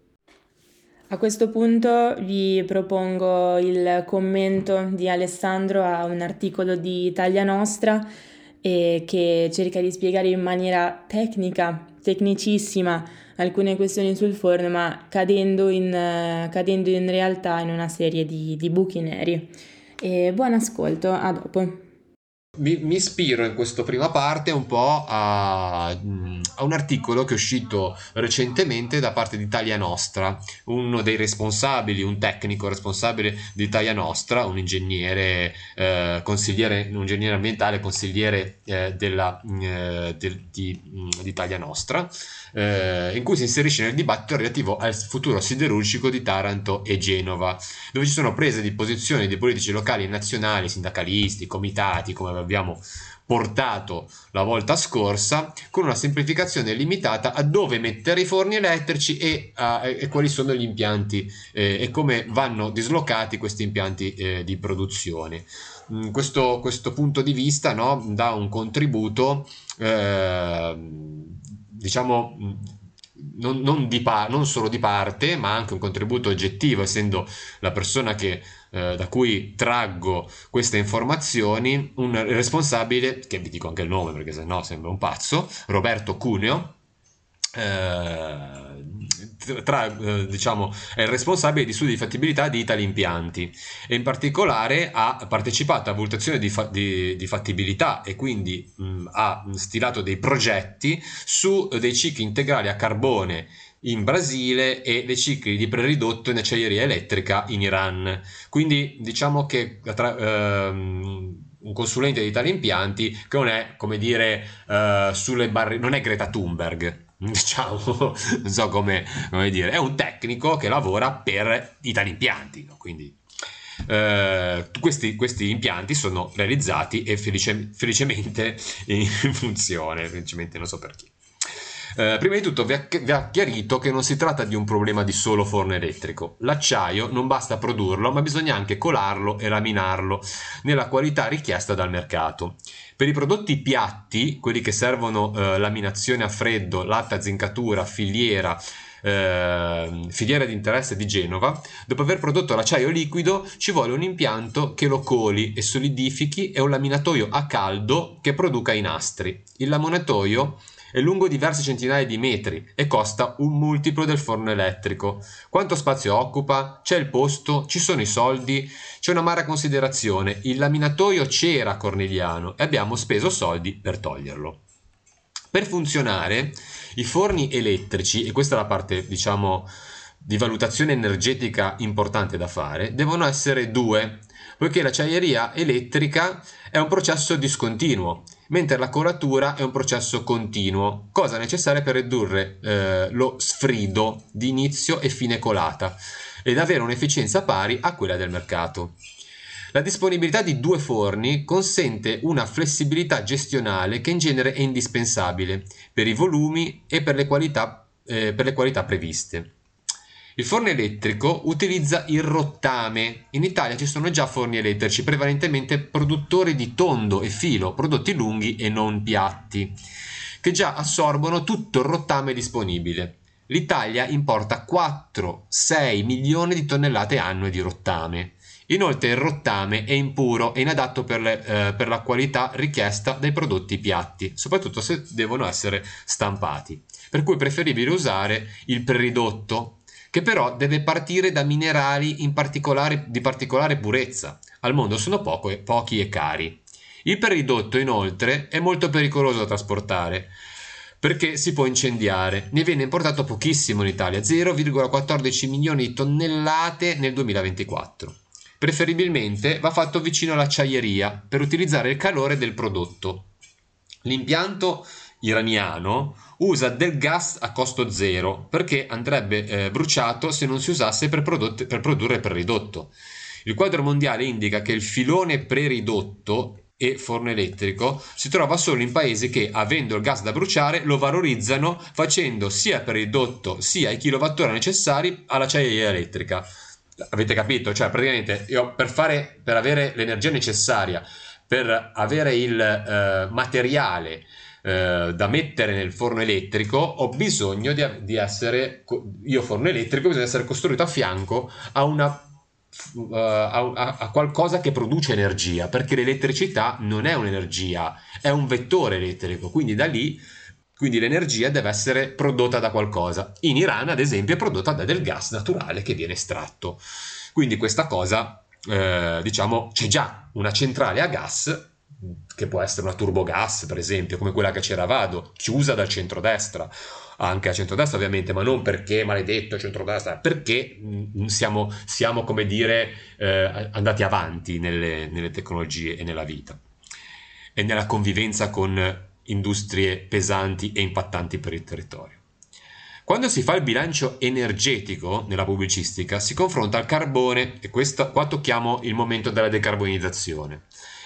A questo punto vi propongo il commento di Alessandro a un articolo di Italia Nostra eh, che cerca di spiegare in maniera tecnica, tecnicissima, alcune questioni sul forno, ma cadendo in, uh, cadendo in realtà in una serie di, di buchi neri. E buon ascolto, a dopo. mi, mi ispiro in questa prima parte un po' a, a un articolo che è uscito recentemente da parte di Italia Nostra, uno dei responsabili, un tecnico responsabile di Italia Nostra, un ingegnere, eh, consigliere, un ingegnere ambientale, consigliere eh, della, eh, del, di, di Italia Nostra, eh, in cui si inserisce nel dibattito relativo al futuro siderurgico di Taranto e Genova, dove ci sono prese di posizione di politici locali e nazionali, sindacalisti, comitati, come abbiamo portato la volta scorsa, con una semplificazione limitata a dove mettere i forni elettrici e, a, e quali sono gli impianti eh, e come vanno dislocati questi impianti eh, di produzione. Mm, questo, questo punto di vista, no, dà un contributo eh, diciamo non, non, di pa- non solo di parte, ma anche un contributo oggettivo, essendo la persona che Eh, da cui traggo queste informazioni, un responsabile, che vi dico anche il nome perché sennò sembra un pazzo, Roberto Cuneo, eh, tra, eh, diciamo, è il responsabile di studi di fattibilità di Italimpianti e in particolare ha partecipato a valutazioni di, fa- di, di fattibilità e quindi mh, ha stilato dei progetti su dei cicli integrali a carbone in Brasile e dei cicli di preridotto in acciaieria elettrica in Iran. Quindi diciamo che tra, ehm, un consulente di tali impianti che non è, come dire, eh, sulle barre, non è Greta Thunberg, diciamo, non so come, come dire, è un tecnico che lavora per i tali impianti, no? Quindi eh, questi, questi impianti sono realizzati e felice, felicemente in funzione, felicemente non so per chi. Eh, prima di tutto vi ha, vi ha chiarito che non si tratta di un problema di solo forno elettrico. L'acciaio non basta produrlo, ma bisogna anche colarlo e laminarlo nella qualità richiesta dal mercato. Per i prodotti piatti, quelli che servono eh, laminazione a freddo, latta zincatura, filiera, eh, filiera di interesse di Genova, dopo aver prodotto l'acciaio liquido ci vuole un impianto che lo coli e solidifichi e un laminatoio a caldo che produca i nastri. Il laminatoio è lungo diverse centinaia di metri e costa un multiplo del forno elettrico. Quanto spazio occupa? C'è il posto? Ci sono i soldi? C'è un'amara considerazione: il laminatoio c'era a Cornigliano e abbiamo speso soldi per toglierlo. Per funzionare, i forni elettrici, e questa è la parte, diciamo, di valutazione energetica importante da fare, devono essere due, poiché l'acciaieria elettrica è un processo discontinuo, mentre la colatura è un processo continuo, cosa necessaria per ridurre eh, lo sfrido di inizio e fine colata ed avere un'efficienza pari a quella del mercato. La disponibilità di due forni consente una flessibilità gestionale che in genere è indispensabile per i volumi e per le qualità, eh, per le qualità previste. Il forno elettrico utilizza il rottame. In Italia ci sono già forni elettrici, prevalentemente produttori di tondo e filo, prodotti lunghi e non piatti, che già assorbono tutto il rottame disponibile. L'Italia importa quattro sei milioni di tonnellate annue di rottame. Inoltre il rottame è impuro e inadatto per, le, eh, per la qualità richiesta dai prodotti piatti, soprattutto se devono essere stampati. Per cui è preferibile usare il preridotto, che però deve partire da minerali in particolare, di particolare purezza. Al mondo sono poco, pochi e cari. Il preridotto inoltre è molto pericoloso da trasportare perché si può incendiare. Ne viene importato pochissimo in Italia, zero virgola quattordici milioni di tonnellate nel duemilaventiquattro. Preferibilmente va fatto vicino all'acciaieria per utilizzare il calore del prodotto. L'impianto iraniano usa del gas a costo zero perché andrebbe eh, bruciato se non si usasse per, prodotti, per produrre preridotto. Il quadro mondiale indica che il filone preridotto e forno elettrico si trova solo in paesi che, avendo il gas da bruciare, lo valorizzano facendo sia preridotto sia i kilowattora necessari all'acciaieria elettrica. Avete capito? Cioè praticamente io per fare per avere l'energia necessaria per avere il eh, materiale eh, da mettere nel forno elettrico ho bisogno di, di essere io forno elettrico bisogna essere costruito a fianco a una uh, a, a, a qualcosa che produce energia, perché l'elettricità non è un'energia, è un vettore elettrico, quindi da lì quindi l'energia deve essere prodotta da qualcosa. In Iran, ad esempio, è prodotta da del gas naturale che viene estratto. Quindi questa cosa, eh, diciamo, c'è già una centrale a gas che può essere una turbogas, per esempio, come quella che c'era a Vado, chiusa dal centrodestra, anche a centrodestra ovviamente, ma non perché maledetto centrodestra, perché mh, siamo, siamo, come dire, eh, andati avanti nelle, nelle tecnologie e nella vita e nella convivenza con industrie pesanti e impattanti per il territorio. Quando si fa il bilancio energetico nella pubblicistica si confronta il carbone, e questo, qua tocchiamo il momento della decarbonizzazione,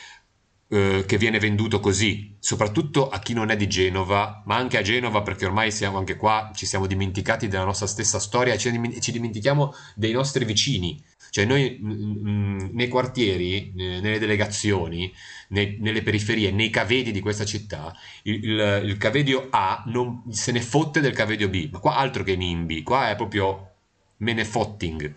eh, che viene venduto così, soprattutto a chi non è di Genova, ma anche a Genova, perché ormai siamo anche qua, ci siamo dimenticati della nostra stessa storia e ci, ci dimentichiamo dei nostri vicini. Cioè noi mh, nei quartieri, eh, nelle delegazioni, nei, nelle periferie, nei cavedi di questa città, il, il, il cavedio A non se ne fotte del cavedio B, ma qua altro che NIMBY, qua è proprio menefotting.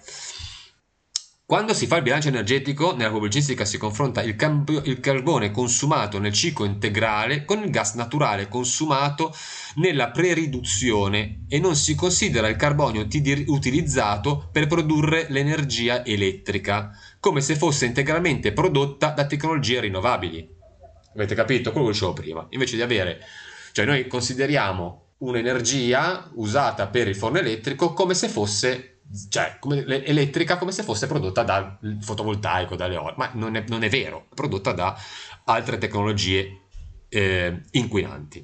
Quando si fa il bilancio energetico, nella pubblicistica si confronta il, cambio, il carbone consumato nel ciclo integrale con il gas naturale consumato nella preriduzione e non si considera il carbonio utilizzato per produrre l'energia elettrica, come se fosse integralmente prodotta da tecnologie rinnovabili. Avete capito? Quello che dicevo prima. Invece di avere, cioè noi consideriamo un'energia usata per il forno elettrico come se fosse cioè come elettrica, come se fosse prodotta dal fotovoltaico, dalle ore, ma non è, non è vero, è prodotta da altre tecnologie eh, inquinanti.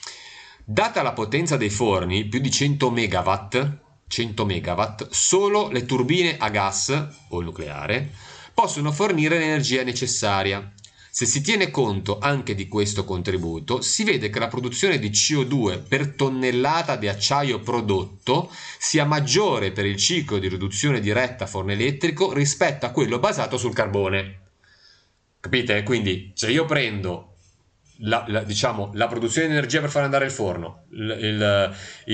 Data la potenza dei forni, più di cento megawatt, cento megawatt, solo le turbine a gas o nucleare possono fornire l'energia necessaria. Se si tiene conto anche di questo contributo, si vede che la produzione di C O due per tonnellata di acciaio prodotto sia maggiore per il ciclo di riduzione diretta a forno elettrico rispetto a quello basato sul carbone. Capite? Quindi se io prendo la, la, diciamo, la produzione di energia per far andare il forno, il, il,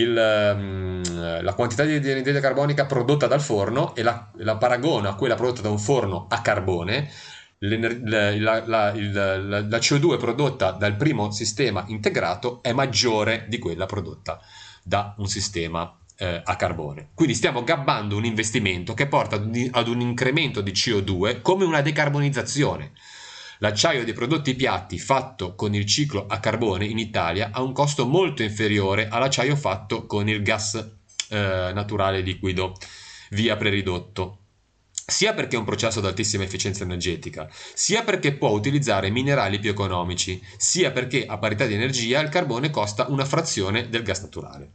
il, la quantità di anidride carbonica prodotta dal forno e la, la paragono a quella prodotta da un forno a carbone, La, la, la, la, la C O due prodotta dal primo sistema integrato è maggiore di quella prodotta da un sistema eh, a carbone. Quindi stiamo gabbando un investimento che porta ad un incremento di C O due come una decarbonizzazione. L'acciaio dei prodotti piatti fatto con il ciclo a carbone in Italia ha un costo molto inferiore all'acciaio fatto con il gas eh, naturale liquido via preridotto, sia perché è un processo ad altissima efficienza energetica, sia perché può utilizzare minerali più economici, sia perché a parità di energia il carbone costa una frazione del gas naturale.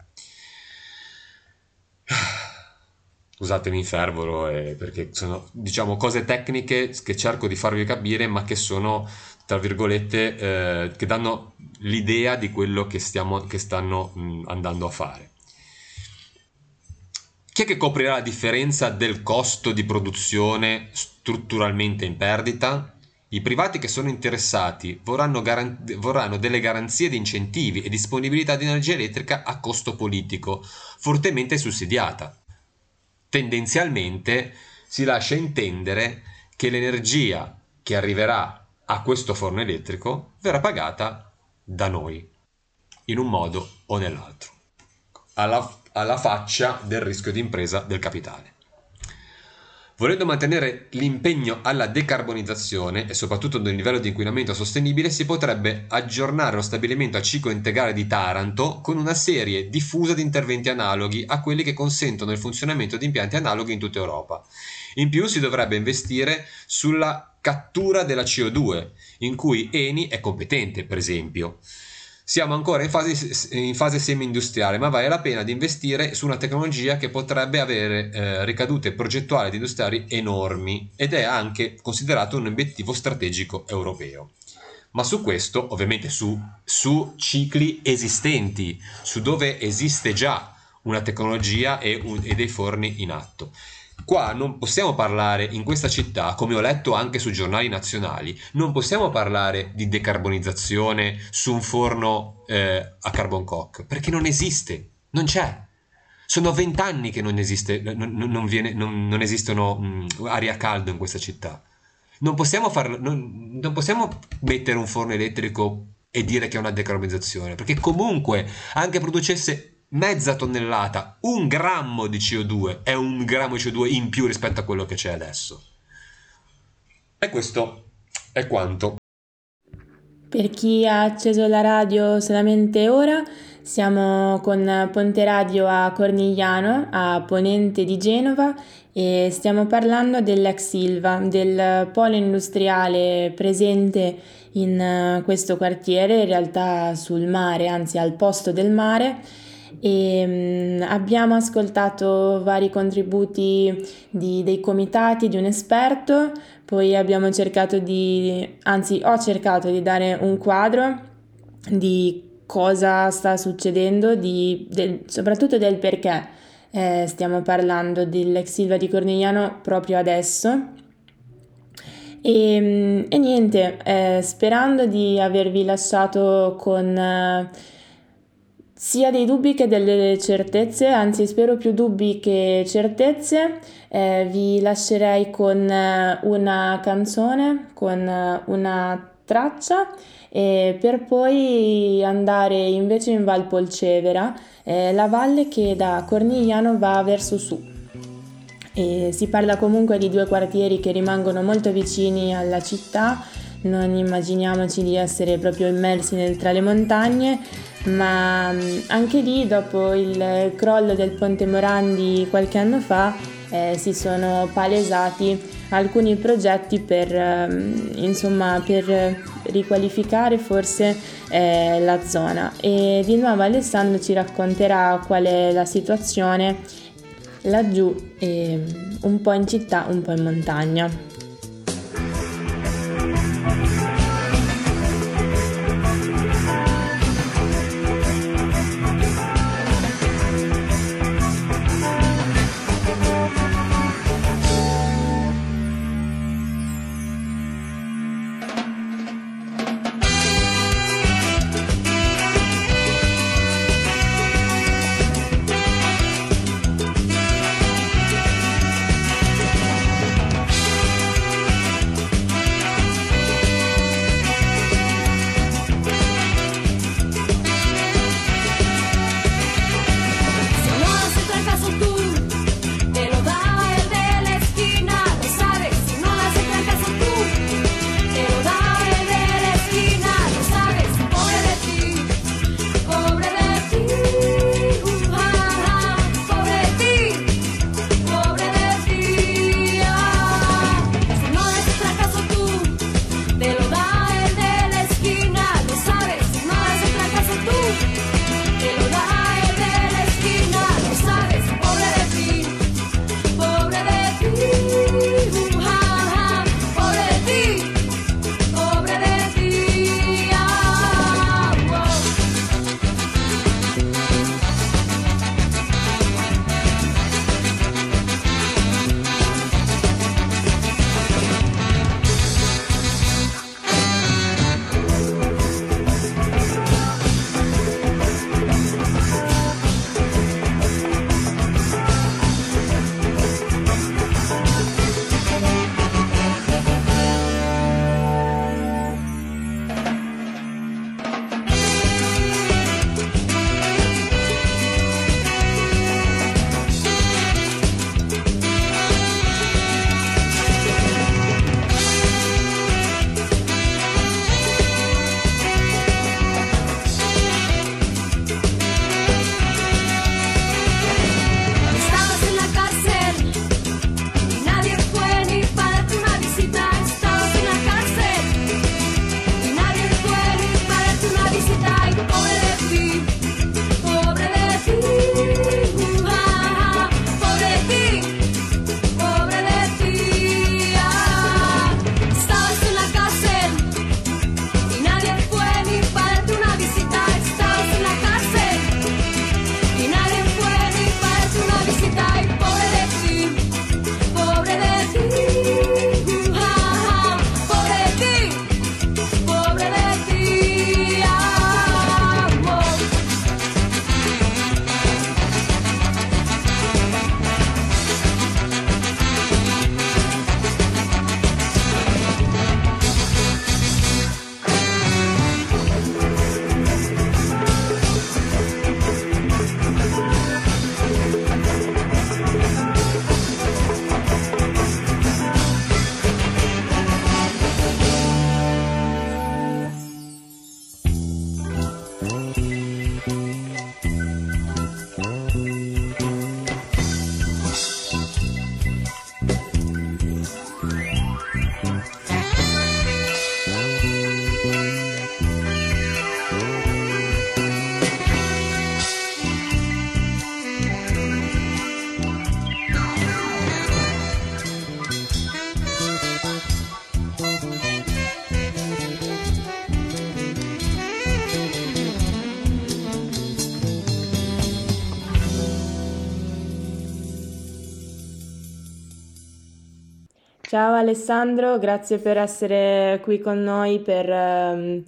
Scusate l'infervolo, eh, perché sono, diciamo, cose tecniche che cerco di farvi capire, ma che sono, tra virgolette, eh, che danno l'idea di quello che, stiamo, che stanno mh, andando a fare. Chi è che coprirà la differenza del costo di produzione strutturalmente in perdita? I privati che sono interessati vorranno, garan- vorranno delle garanzie di incentivi e disponibilità di energia elettrica a costo politico, fortemente sussidiata. Tendenzialmente si lascia intendere che l'energia che arriverà a questo forno elettrico verrà pagata da noi, in un modo o nell'altro, alla alla faccia del rischio di impresa del capitale. Volendo mantenere l'impegno alla decarbonizzazione e soprattutto del livello di inquinamento sostenibile, si potrebbe aggiornare lo stabilimento a ciclo integrale di Taranto con una serie diffusa di interventi analoghi a quelli che consentono il funzionamento di impianti analoghi in tutta Europa. In più si dovrebbe investire sulla cattura della C O due, in cui Eni è competente, per esempio. Siamo ancora in fase, in fase semi-industriale, ma vale la pena di investire su una tecnologia che potrebbe avere eh, ricadute progettuali ed industriali enormi ed è anche considerato un obiettivo strategico europeo. Ma su questo, ovviamente su, su cicli esistenti, su dove esiste già una tecnologia e, un, e dei forni in atto. Qua non possiamo parlare, in questa città, come ho letto anche sui giornali nazionali, non possiamo parlare di decarbonizzazione su un forno eh, a carbon coke, perché non esiste, non c'è. Sono vent'anni che non esiste, non, non, viene, non, non esistono mh, aria calda in questa città. Non possiamo, farlo, non, non possiamo mettere un forno elettrico e dire che è una decarbonizzazione, perché comunque anche producesse mezza tonnellata, un grammo di C O due è un grammo di C O due in più rispetto a quello che c'è adesso. E questo è quanto. Per chi ha acceso la radio solamente ora, siamo con Ponte Radio a Cornigliano, a ponente di Genova, e stiamo parlando dell'ex Ilva, del polo industriale presente in eh, questo quartiere, in realtà sul mare, anzi al posto del mare. E mh, abbiamo ascoltato vari contributi di- dei comitati, di un esperto, poi abbiamo cercato di, anzi ho cercato di dare un quadro di cosa sta succedendo, di- del- soprattutto del perché eh, stiamo parlando dell'ex Ilva di Cornigliano proprio adesso. E, mm, e niente, eh, sperando di avervi lasciato con eh, sia dei dubbi che delle certezze, anzi spero più dubbi che certezze, eh, vi lascerei con eh, una canzone, con eh, una traccia, e per poi andare invece in Val Polcevera, eh, la valle che da Cornigliano va verso su. E si parla comunque di due quartieri che rimangono molto vicini alla città, non immaginiamoci di essere proprio immersi nel- tra le montagne, ma mh, anche lì dopo il crollo del Ponte Morandi qualche anno fa eh, si sono palesati alcuni progetti per, ehm, insomma, per riqualificare forse eh, la zona, e di nuovo Alessandro ci racconterà qual è la situazione laggiù, e un po' in città, un po' in montagna. Ciao Alessandro, grazie per essere qui con noi per ehm,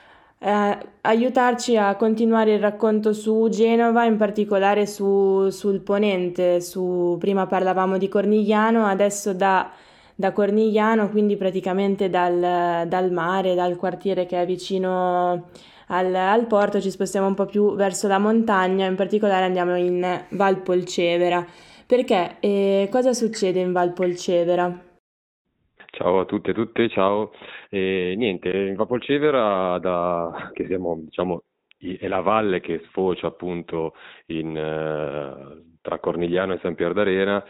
eh, aiutarci a continuare il racconto su Genova, in particolare su- sul Ponente. Su- prima parlavamo di Cornigliano, adesso da, da Cornigliano, quindi praticamente dal, dal mare, dal quartiere che è vicino al, al porto, ci spostiamo un po' più verso la montagna, in particolare andiamo in Val Polcevera. Perché? E cosa succede in Val Polcevera? Ciao a tutti e a tutte, ciao. E, niente, in Vapolcevera, da, che siamo, diciamo, i- è la valle che sfocia appunto in, eh, tra Cornigliano e San Pier d'Arena,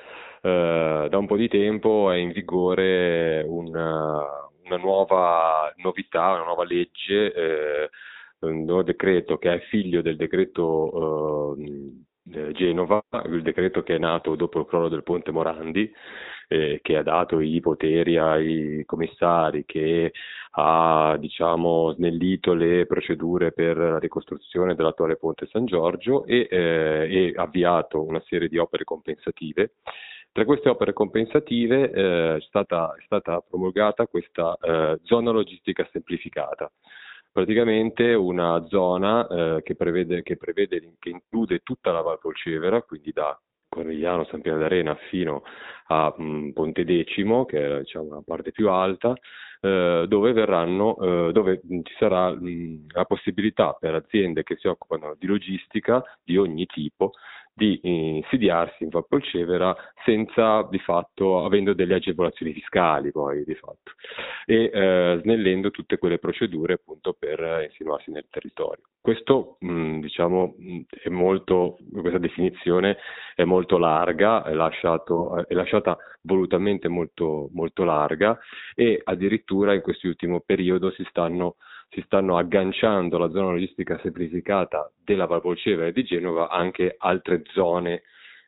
eh, da un po' di tempo è in vigore una, una nuova novità, una nuova legge, eh, un nuovo decreto che è figlio del decreto eh, eh, Genova, il decreto che è nato dopo il crollo del Ponte Morandi, eh, che ha dato i poteri ai commissari, che ha, diciamo, snellito le procedure per la ricostruzione dell'attuale Ponte San Giorgio e, eh, e avviato una serie di opere compensative. Tra queste opere compensative eh, è stata, è stata promulgata questa eh, zona logistica semplificata. Praticamente una zona eh, che prevede, che prevede, che include tutta la Val Polcevera, quindi da Cornigliano, San Pier d'Arena fino a mh, Pontedecimo, che è, diciamo, la parte più alta, eh, dove verranno, eh, dove ci sarà mh, la possibilità per aziende che si occupano di logistica di ogni tipo di insediarsi in Val Polcevera senza, di fatto, avendo delle agevolazioni fiscali poi di fatto, e eh, snellendo tutte quelle procedure appunto per insinuarsi nel territorio. Questo mh, diciamo mh, è molto, questa definizione è molto larga, è, lasciato, è lasciata volutamente molto, molto larga, e addirittura in quest'ultimo periodo si stanno si stanno agganciando alla zona logistica semplificata della Val Polcevera e di Genova anche altre zone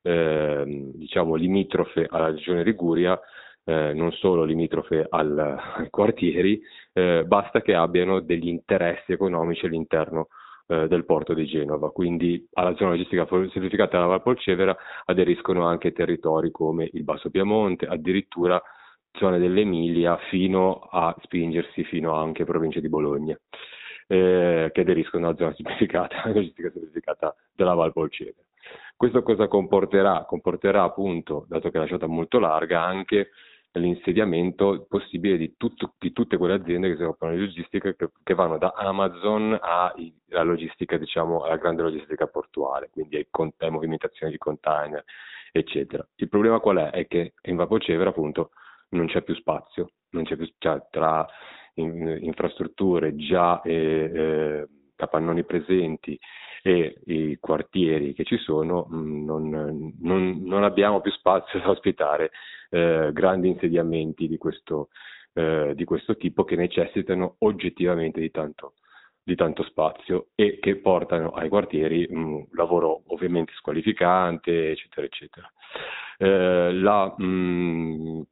eh, diciamo limitrofe alla regione Liguria, eh, non solo limitrofe al, ai quartieri, eh, basta che abbiano degli interessi economici all'interno eh, del porto di Genova. Quindi alla zona logistica semplificata della Val Polcevera aderiscono anche territori come il Basso Piemonte, addirittura zone dell'Emilia, fino a spingersi fino anche provincia di Bologna, eh, che aderiscono alla zona semplificata, logistica semplificata della Val Polcevera. Questo cosa comporterà? Comporterà appunto, dato che è lasciata molto larga, anche l'insediamento possibile di, tutto, di tutte quelle aziende che si occupano di logistica, che, che vanno da Amazon alla logistica, diciamo, alla grande logistica portuale, quindi ai, alle movimentazioni di container, eccetera. Il problema qual è? È che in Val Polcevera appunto non c'è più spazio, non c'è più, cioè, tra in, infrastrutture già eh, eh, capannoni presenti e i quartieri che ci sono, mh, non, non, non abbiamo più spazio da ospitare eh, grandi insediamenti di questo, eh, di questo tipo, che necessitano oggettivamente di tanto, di tanto spazio e che portano ai quartieri un lavoro ovviamente squalificante, eccetera, eccetera. Eh, la, mh,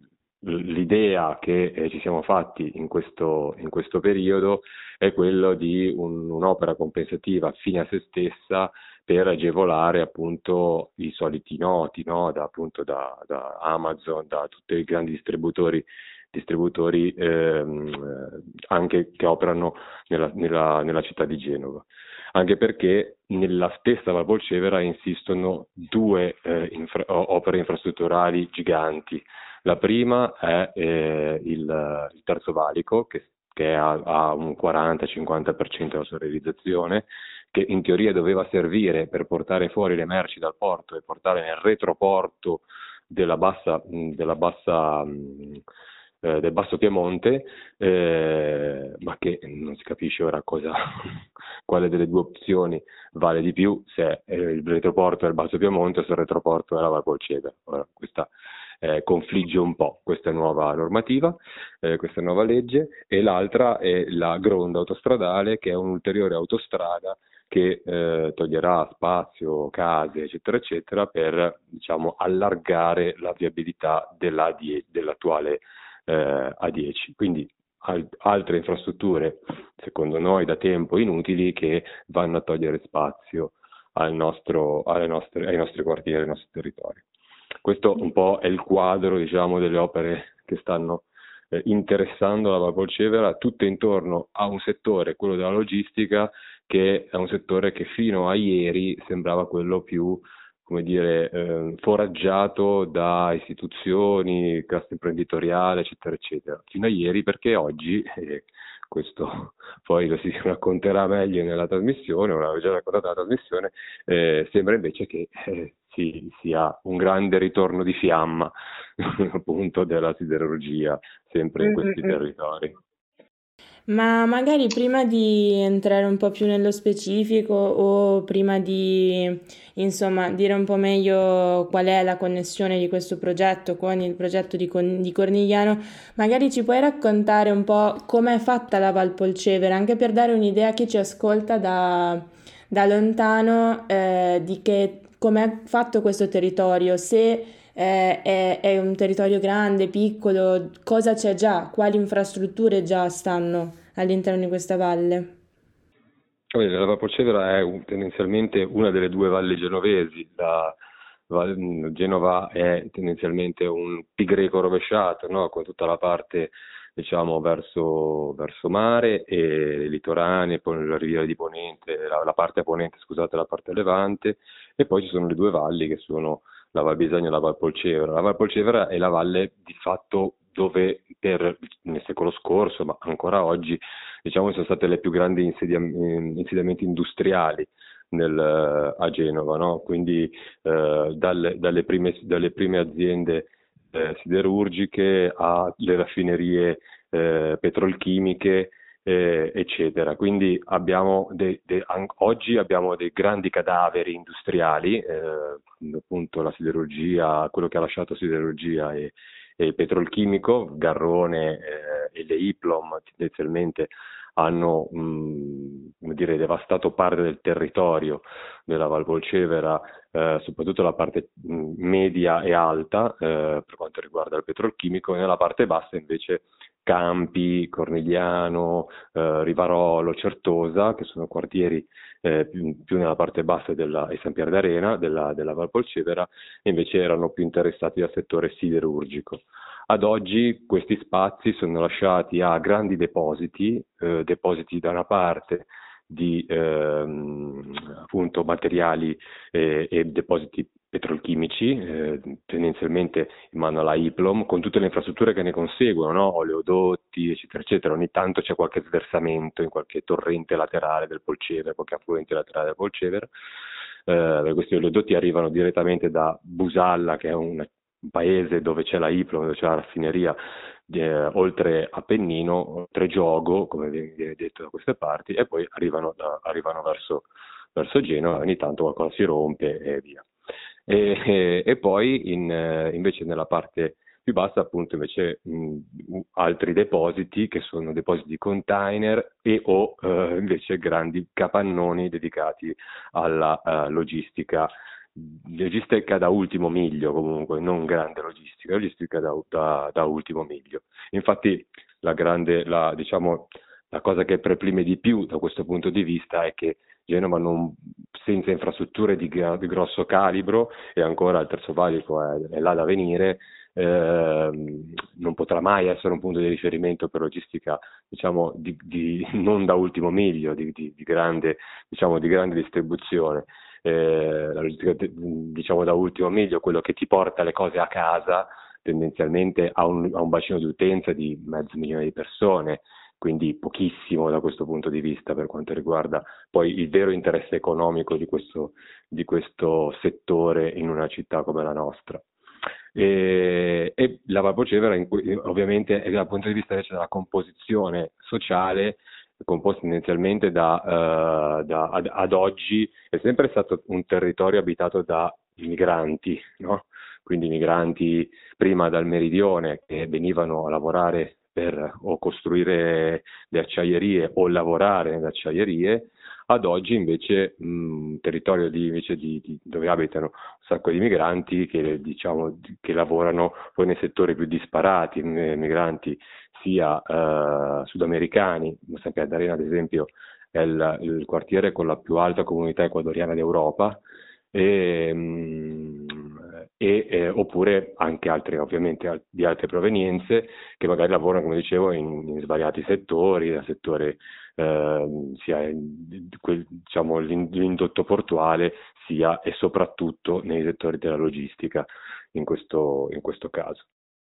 L'idea che eh, ci siamo fatti in questo, in questo periodo è quello di un, un'opera compensativa fine a se stessa per agevolare appunto i soliti noti, no? da, appunto da, da Amazon, da tutti i grandi distributori, distributori ehm, anche che operano nella, nella, nella città di Genova. Anche perché nella stessa Val Polcevera insistono due eh, infra- opere infrastrutturali giganti. La prima è eh, il, il Terzo Valico, che, che ha, ha un quaranta cinquanta per cento della sua realizzazione, che in teoria doveva servire per portare fuori le merci dal porto e portare nel retroporto della bassa, della bassa, eh, del Basso Piemonte, eh, ma che non si capisce ora cosa, quale delle due opzioni vale di più, se il retroporto è il Basso Piemonte o se il retroporto è la Val Polcevera. Ora, questa Eh, confligge un po' questa nuova normativa, eh, questa nuova legge, e l'altra è la Gronda autostradale, che è un'ulteriore autostrada che eh, toglierà spazio, case, eccetera, eccetera, per, diciamo, allargare la viabilità dell'A dieci, dell'attuale eh, A dieci. Quindi al- altre infrastrutture, secondo noi, da tempo inutili, che vanno a togliere spazio al nostro, alle nostre, ai nostri quartieri, ai nostri territori. Questo un po' è il quadro, diciamo, delle opere che stanno eh, interessando la Val Polcevera, tutte intorno a un settore, quello della logistica, che è un settore che fino a ieri sembrava quello più, come dire, eh, foraggiato da istituzioni, classe imprenditoriale, eccetera, eccetera. Fino a ieri, perché oggi, eh, questo poi lo si racconterà meglio nella trasmissione, o l'aveva già raccontato nella trasmissione, eh, sembra invece che eh, si sia un grande ritorno di fiamma appunto della siderurgia, sempre in questi Mm-mm. territori. Ma magari prima di entrare un po' più nello specifico o prima di, insomma, dire un po' meglio qual è la connessione di questo progetto con il progetto di, Con- di Cornigliano, magari ci puoi raccontare un po' come è fatta la Val Polcevera, anche per dare un'idea a chi ci ascolta da, da lontano, eh, di che, com'è fatto questo territorio, se eh, è, è un territorio grande, piccolo, cosa c'è già, quali infrastrutture già stanno all'interno di questa valle. Vabbè, La Val Polcevera è un- tendenzialmente una delle due valli genovesi. La Val- Genova è tendenzialmente un pi greco rovesciato, no? Con tutta la parte, diciamo, verso, verso mare e le litorane, poi la riviera di Ponente, la, la parte a Ponente, scusate, la parte a Levante, e poi ci sono le due valli che sono la Val Bisagno e la Val Polcevera. La Val Polcevera è la valle di fatto dove per, nel secolo scorso, ma ancora oggi, diciamo, sono state le più grandi insediam- insediamenti industriali nel, a Genova, no? Quindi eh, dalle, dalle, prime, dalle prime aziende eh, siderurgiche alle raffinerie eh, petrolchimiche, eh, eccetera. Quindi abbiamo de, de, an- oggi abbiamo dei grandi cadaveri industriali, eh, appunto la siderurgia, quello che ha lasciato siderurgia e, e il petrolchimico, Garrone eh, e le Iplom tendenzialmente hanno mh, come dire, devastato parte del territorio della Val Polcevera, eh, soprattutto la parte mh, media e alta eh, per quanto riguarda il petrolchimico, e nella parte bassa invece Campi, Cornigliano, eh, Rivarolo, Certosa, che sono quartieri eh, più, più nella parte bassa della, e San Pier d'Arena della, della Val Polcevera, e invece erano più interessati dal settore siderurgico. Ad oggi questi spazi sono lasciati a grandi depositi, eh, depositi da una parte di ehm, appunto materiali eh, e depositi petrolchimici, eh, tendenzialmente in mano alla Iplom, con tutte le infrastrutture che ne conseguono, no? Oleodotti, eccetera, eccetera. Ogni tanto c'è qualche sversamento in qualche torrente laterale del Polcevera, qualche affluente laterale del Polcevera. Eh, questi oleodotti arrivano direttamente da Busalla, che è un un paese dove c'è la Iplom, dove c'è la raffineria, eh, oltre Appennino, oltre Giogo, come viene detto da queste parti, e poi arrivano, da, arrivano verso, verso Genova, ogni tanto qualcosa si rompe e via. E, e, e poi in, invece nella parte più bassa appunto invece mh, altri depositi che sono depositi di container e o eh, invece grandi capannoni dedicati alla uh, logistica logistica da ultimo miglio, comunque non grande logistica, logistica da, da, da ultimo miglio. Infatti la grande, la, diciamo, la cosa che preprime di più da questo punto di vista è che Genova non, senza infrastrutture di, di grosso calibro, e ancora il terzo valico è, è là da venire, eh, non potrà mai essere un punto di riferimento per logistica, diciamo, di, di, non da ultimo miglio, di, di, di, grande, diciamo, di grande distribuzione. Eh, la logistica, diciamo, da ultimo miglio, quello che ti porta le cose a casa, tendenzialmente ha un, ha un bacino di utenza di mezzo milione di persone, quindi pochissimo da questo punto di vista per quanto riguarda poi il vero interesse economico di questo, di questo settore in una città come la nostra. E, e la Val Polcevera ovviamente dal punto di vista invece della composizione sociale, composto tendenzialmente da, uh, da ad, ad oggi è sempre stato un territorio abitato da migranti, no? Quindi migranti prima dal meridione che venivano a lavorare per o costruire le acciaierie o lavorare nelle acciaierie, ad oggi invece un territorio di, invece di, di, dove abitano un sacco di migranti che, diciamo, che lavorano poi nei settori più disparati, migranti sia eh, sudamericani, San Pier d'Arena ad esempio è il, il quartiere con la più alta comunità ecuadoriana d'Europa, e, e, eh, oppure anche altre, ovviamente al- di altre provenienze, che magari lavorano, come dicevo, in, in svariati settori, dal settore eh, sia in- quel- diciamo, l'in- l'indotto portuale, sia e soprattutto nei settori della logistica in questo, in questo caso.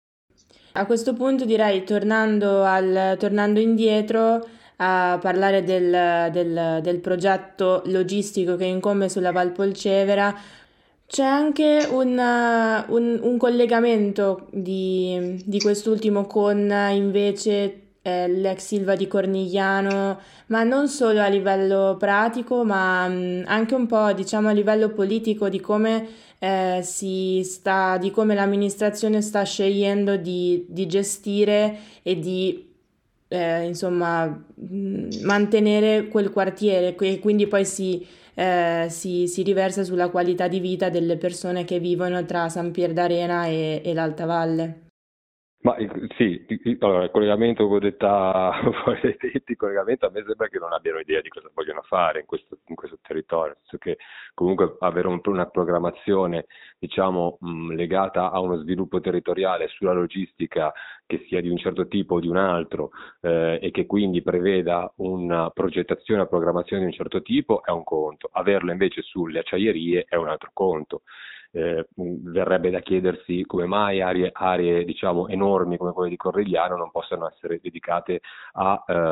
A questo punto direi, tornando al, tornando indietro a parlare del, del- del progetto logistico che incombe sulla Valpolcevera, c'è anche un, eh, un- un collegamento di, di quest'ultimo con eh, invece eh, l'ex Ilva di Cornigliano, ma non solo a livello pratico, ma mh, anche un po', diciamo, a livello politico di come eh, si sta, di come l'amministrazione sta scegliendo di, di gestire e di eh, insomma mh, mantenere quel quartiere, e quindi poi si, eh, si, si riversa sulla qualità di vita delle persone che vivono tra San Pier d'Arena e, e l'Alta Valle. Ma il- sì, il, il- allora, il collegamento con detta, il collegamento a me sembra che non abbiano idea di cosa vogliono fare in questo, in questo territorio, nel senso che comunque avere un- una programmazione, diciamo, mh, legata a uno sviluppo territoriale sulla logistica che sia di un certo tipo o di un altro, eh, e che quindi preveda una progettazione, una programmazione di un certo tipo è un conto, averlo invece sulle acciaierie è un altro conto. Eh, mh, verrebbe da chiedersi come mai aree, aree diciamo enormi come quelle di Corrigliano non possano essere dedicate a, eh,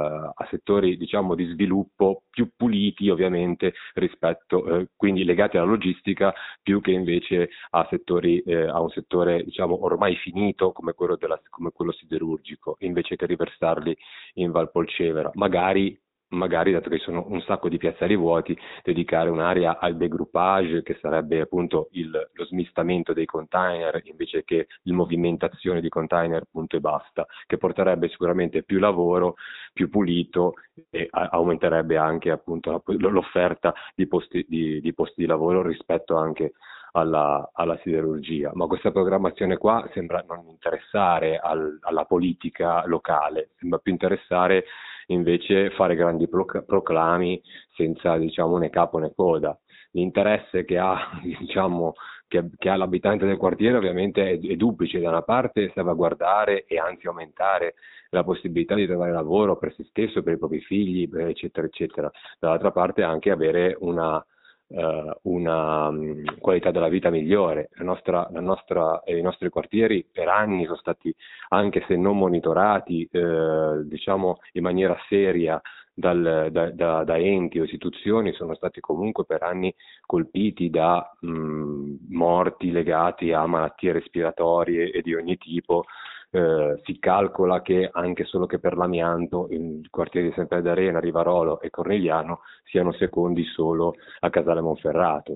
a settori diciamo di sviluppo più puliti, ovviamente, rispetto eh, quindi legati alla logistica, più che invece a settori eh, a un settore diciamo ormai finito come quello della, come quello siderurgico, invece che riversarli in Valpolcevera, magari magari, dato che ci sono un sacco di piazzali vuoti, dedicare un'area al degroupage, che sarebbe appunto il, lo smistamento dei container invece che il movimentazione di container, punto e basta, che porterebbe sicuramente più lavoro, più pulito, e a- aumenterebbe anche appunto la- l'offerta di posti di, di posti di lavoro rispetto anche alla, alla siderurgia. Ma questa programmazione qua sembra non interessare al- alla politica locale, sembra più interessare invece fare grandi proc- proclami senza, diciamo, né capo né coda. L'interesse che ha, diciamo, che, che ha l'abitante del quartiere ovviamente è, è duplice: da una parte salvaguardare e anzi aumentare la possibilità di trovare lavoro per se stesso, per i propri figli, eh, eccetera, eccetera; dall'altra parte anche avere una eh, una mh, qualità della vita migliore. La nostra, la nostra, eh, I nostri quartieri per anni sono stati, anche se non monitorati, eh, diciamo in maniera seria dal, da, da, da enti o istituzioni, sono stati comunque per anni colpiti da mh, morti legati a malattie respiratorie e di ogni tipo. Eh, si calcola che anche solo che per l'amianto i quartieri di San Pier d'Arena, Rivarolo e Cornigliano siano secondi solo a Casale Monferrato.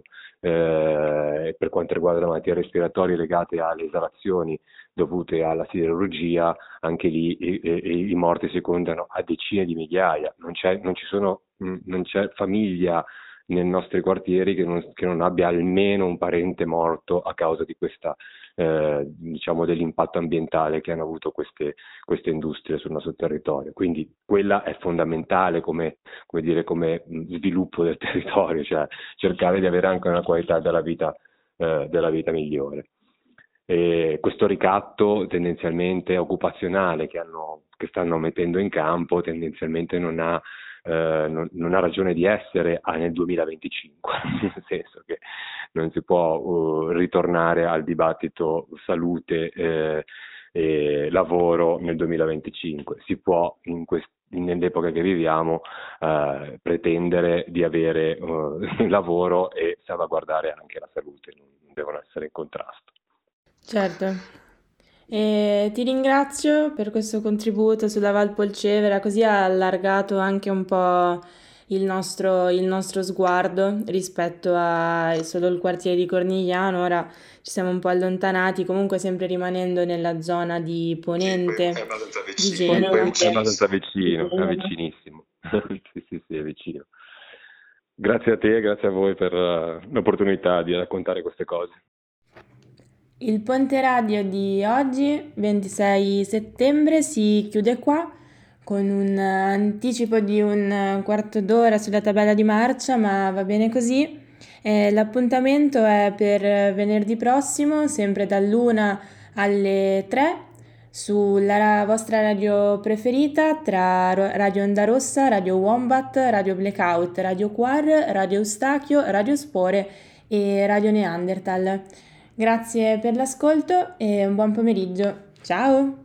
Eh, per quanto riguarda le malattie respiratorie legate alle esalazioni dovute alla siderurgia, anche lì i, i, i morti si contano a decine di migliaia. Non c'è, non ci sono, mh, non c'è famiglia nei nostri quartieri che non, che non abbia almeno un parente morto a causa di questa, eh, diciamo, dell'impatto ambientale che hanno avuto queste, queste industrie sul nostro territorio. Quindi quella è fondamentale come, come dire, come sviluppo del territorio, cioè cercare di avere anche una qualità della vita, eh, della vita migliore. E questo ricatto tendenzialmente occupazionale che, hanno, che stanno mettendo in campo tendenzialmente non ha, eh, non, non ha ragione di essere ah, nel duemilaventicinque, nel senso che non si può uh, ritornare al dibattito salute eh, e lavoro nel duemilaventicinque. Si può in quest- nell'epoca che viviamo eh, pretendere di avere uh, lavoro e salvaguardare anche la salute, non devono essere in contrasto. Certo. E ti ringrazio per questo contributo sulla Valpolcevera, così ha allargato anche un po' il nostro, il nostro sguardo rispetto a solo il quartiere di Cornigliano. Ora ci siamo un po' allontanati, comunque sempre rimanendo nella zona di Ponente È abbastanza di vicino. Genova. È abbastanza vicino, è vicinissimo. Sì, sì, sì, è vicino. Grazie a te e grazie a voi per uh, l'opportunità di raccontare queste cose. Il Ponte Radio di oggi, ventisei settembre, si chiude qua con un anticipo di un quarto d'ora sulla tabella di marcia, ma va bene così. Eh, l'appuntamento è per venerdì prossimo, sempre dall'una alle tre, sulla ra- vostra radio preferita tra Ro- Radio Onda Rossa, Radio Wombat, Radio Blackout, Radio Quar, Radio Eustachio, Radio Spore e Radio Neanderthal. Grazie per l'ascolto e un buon pomeriggio. Ciao!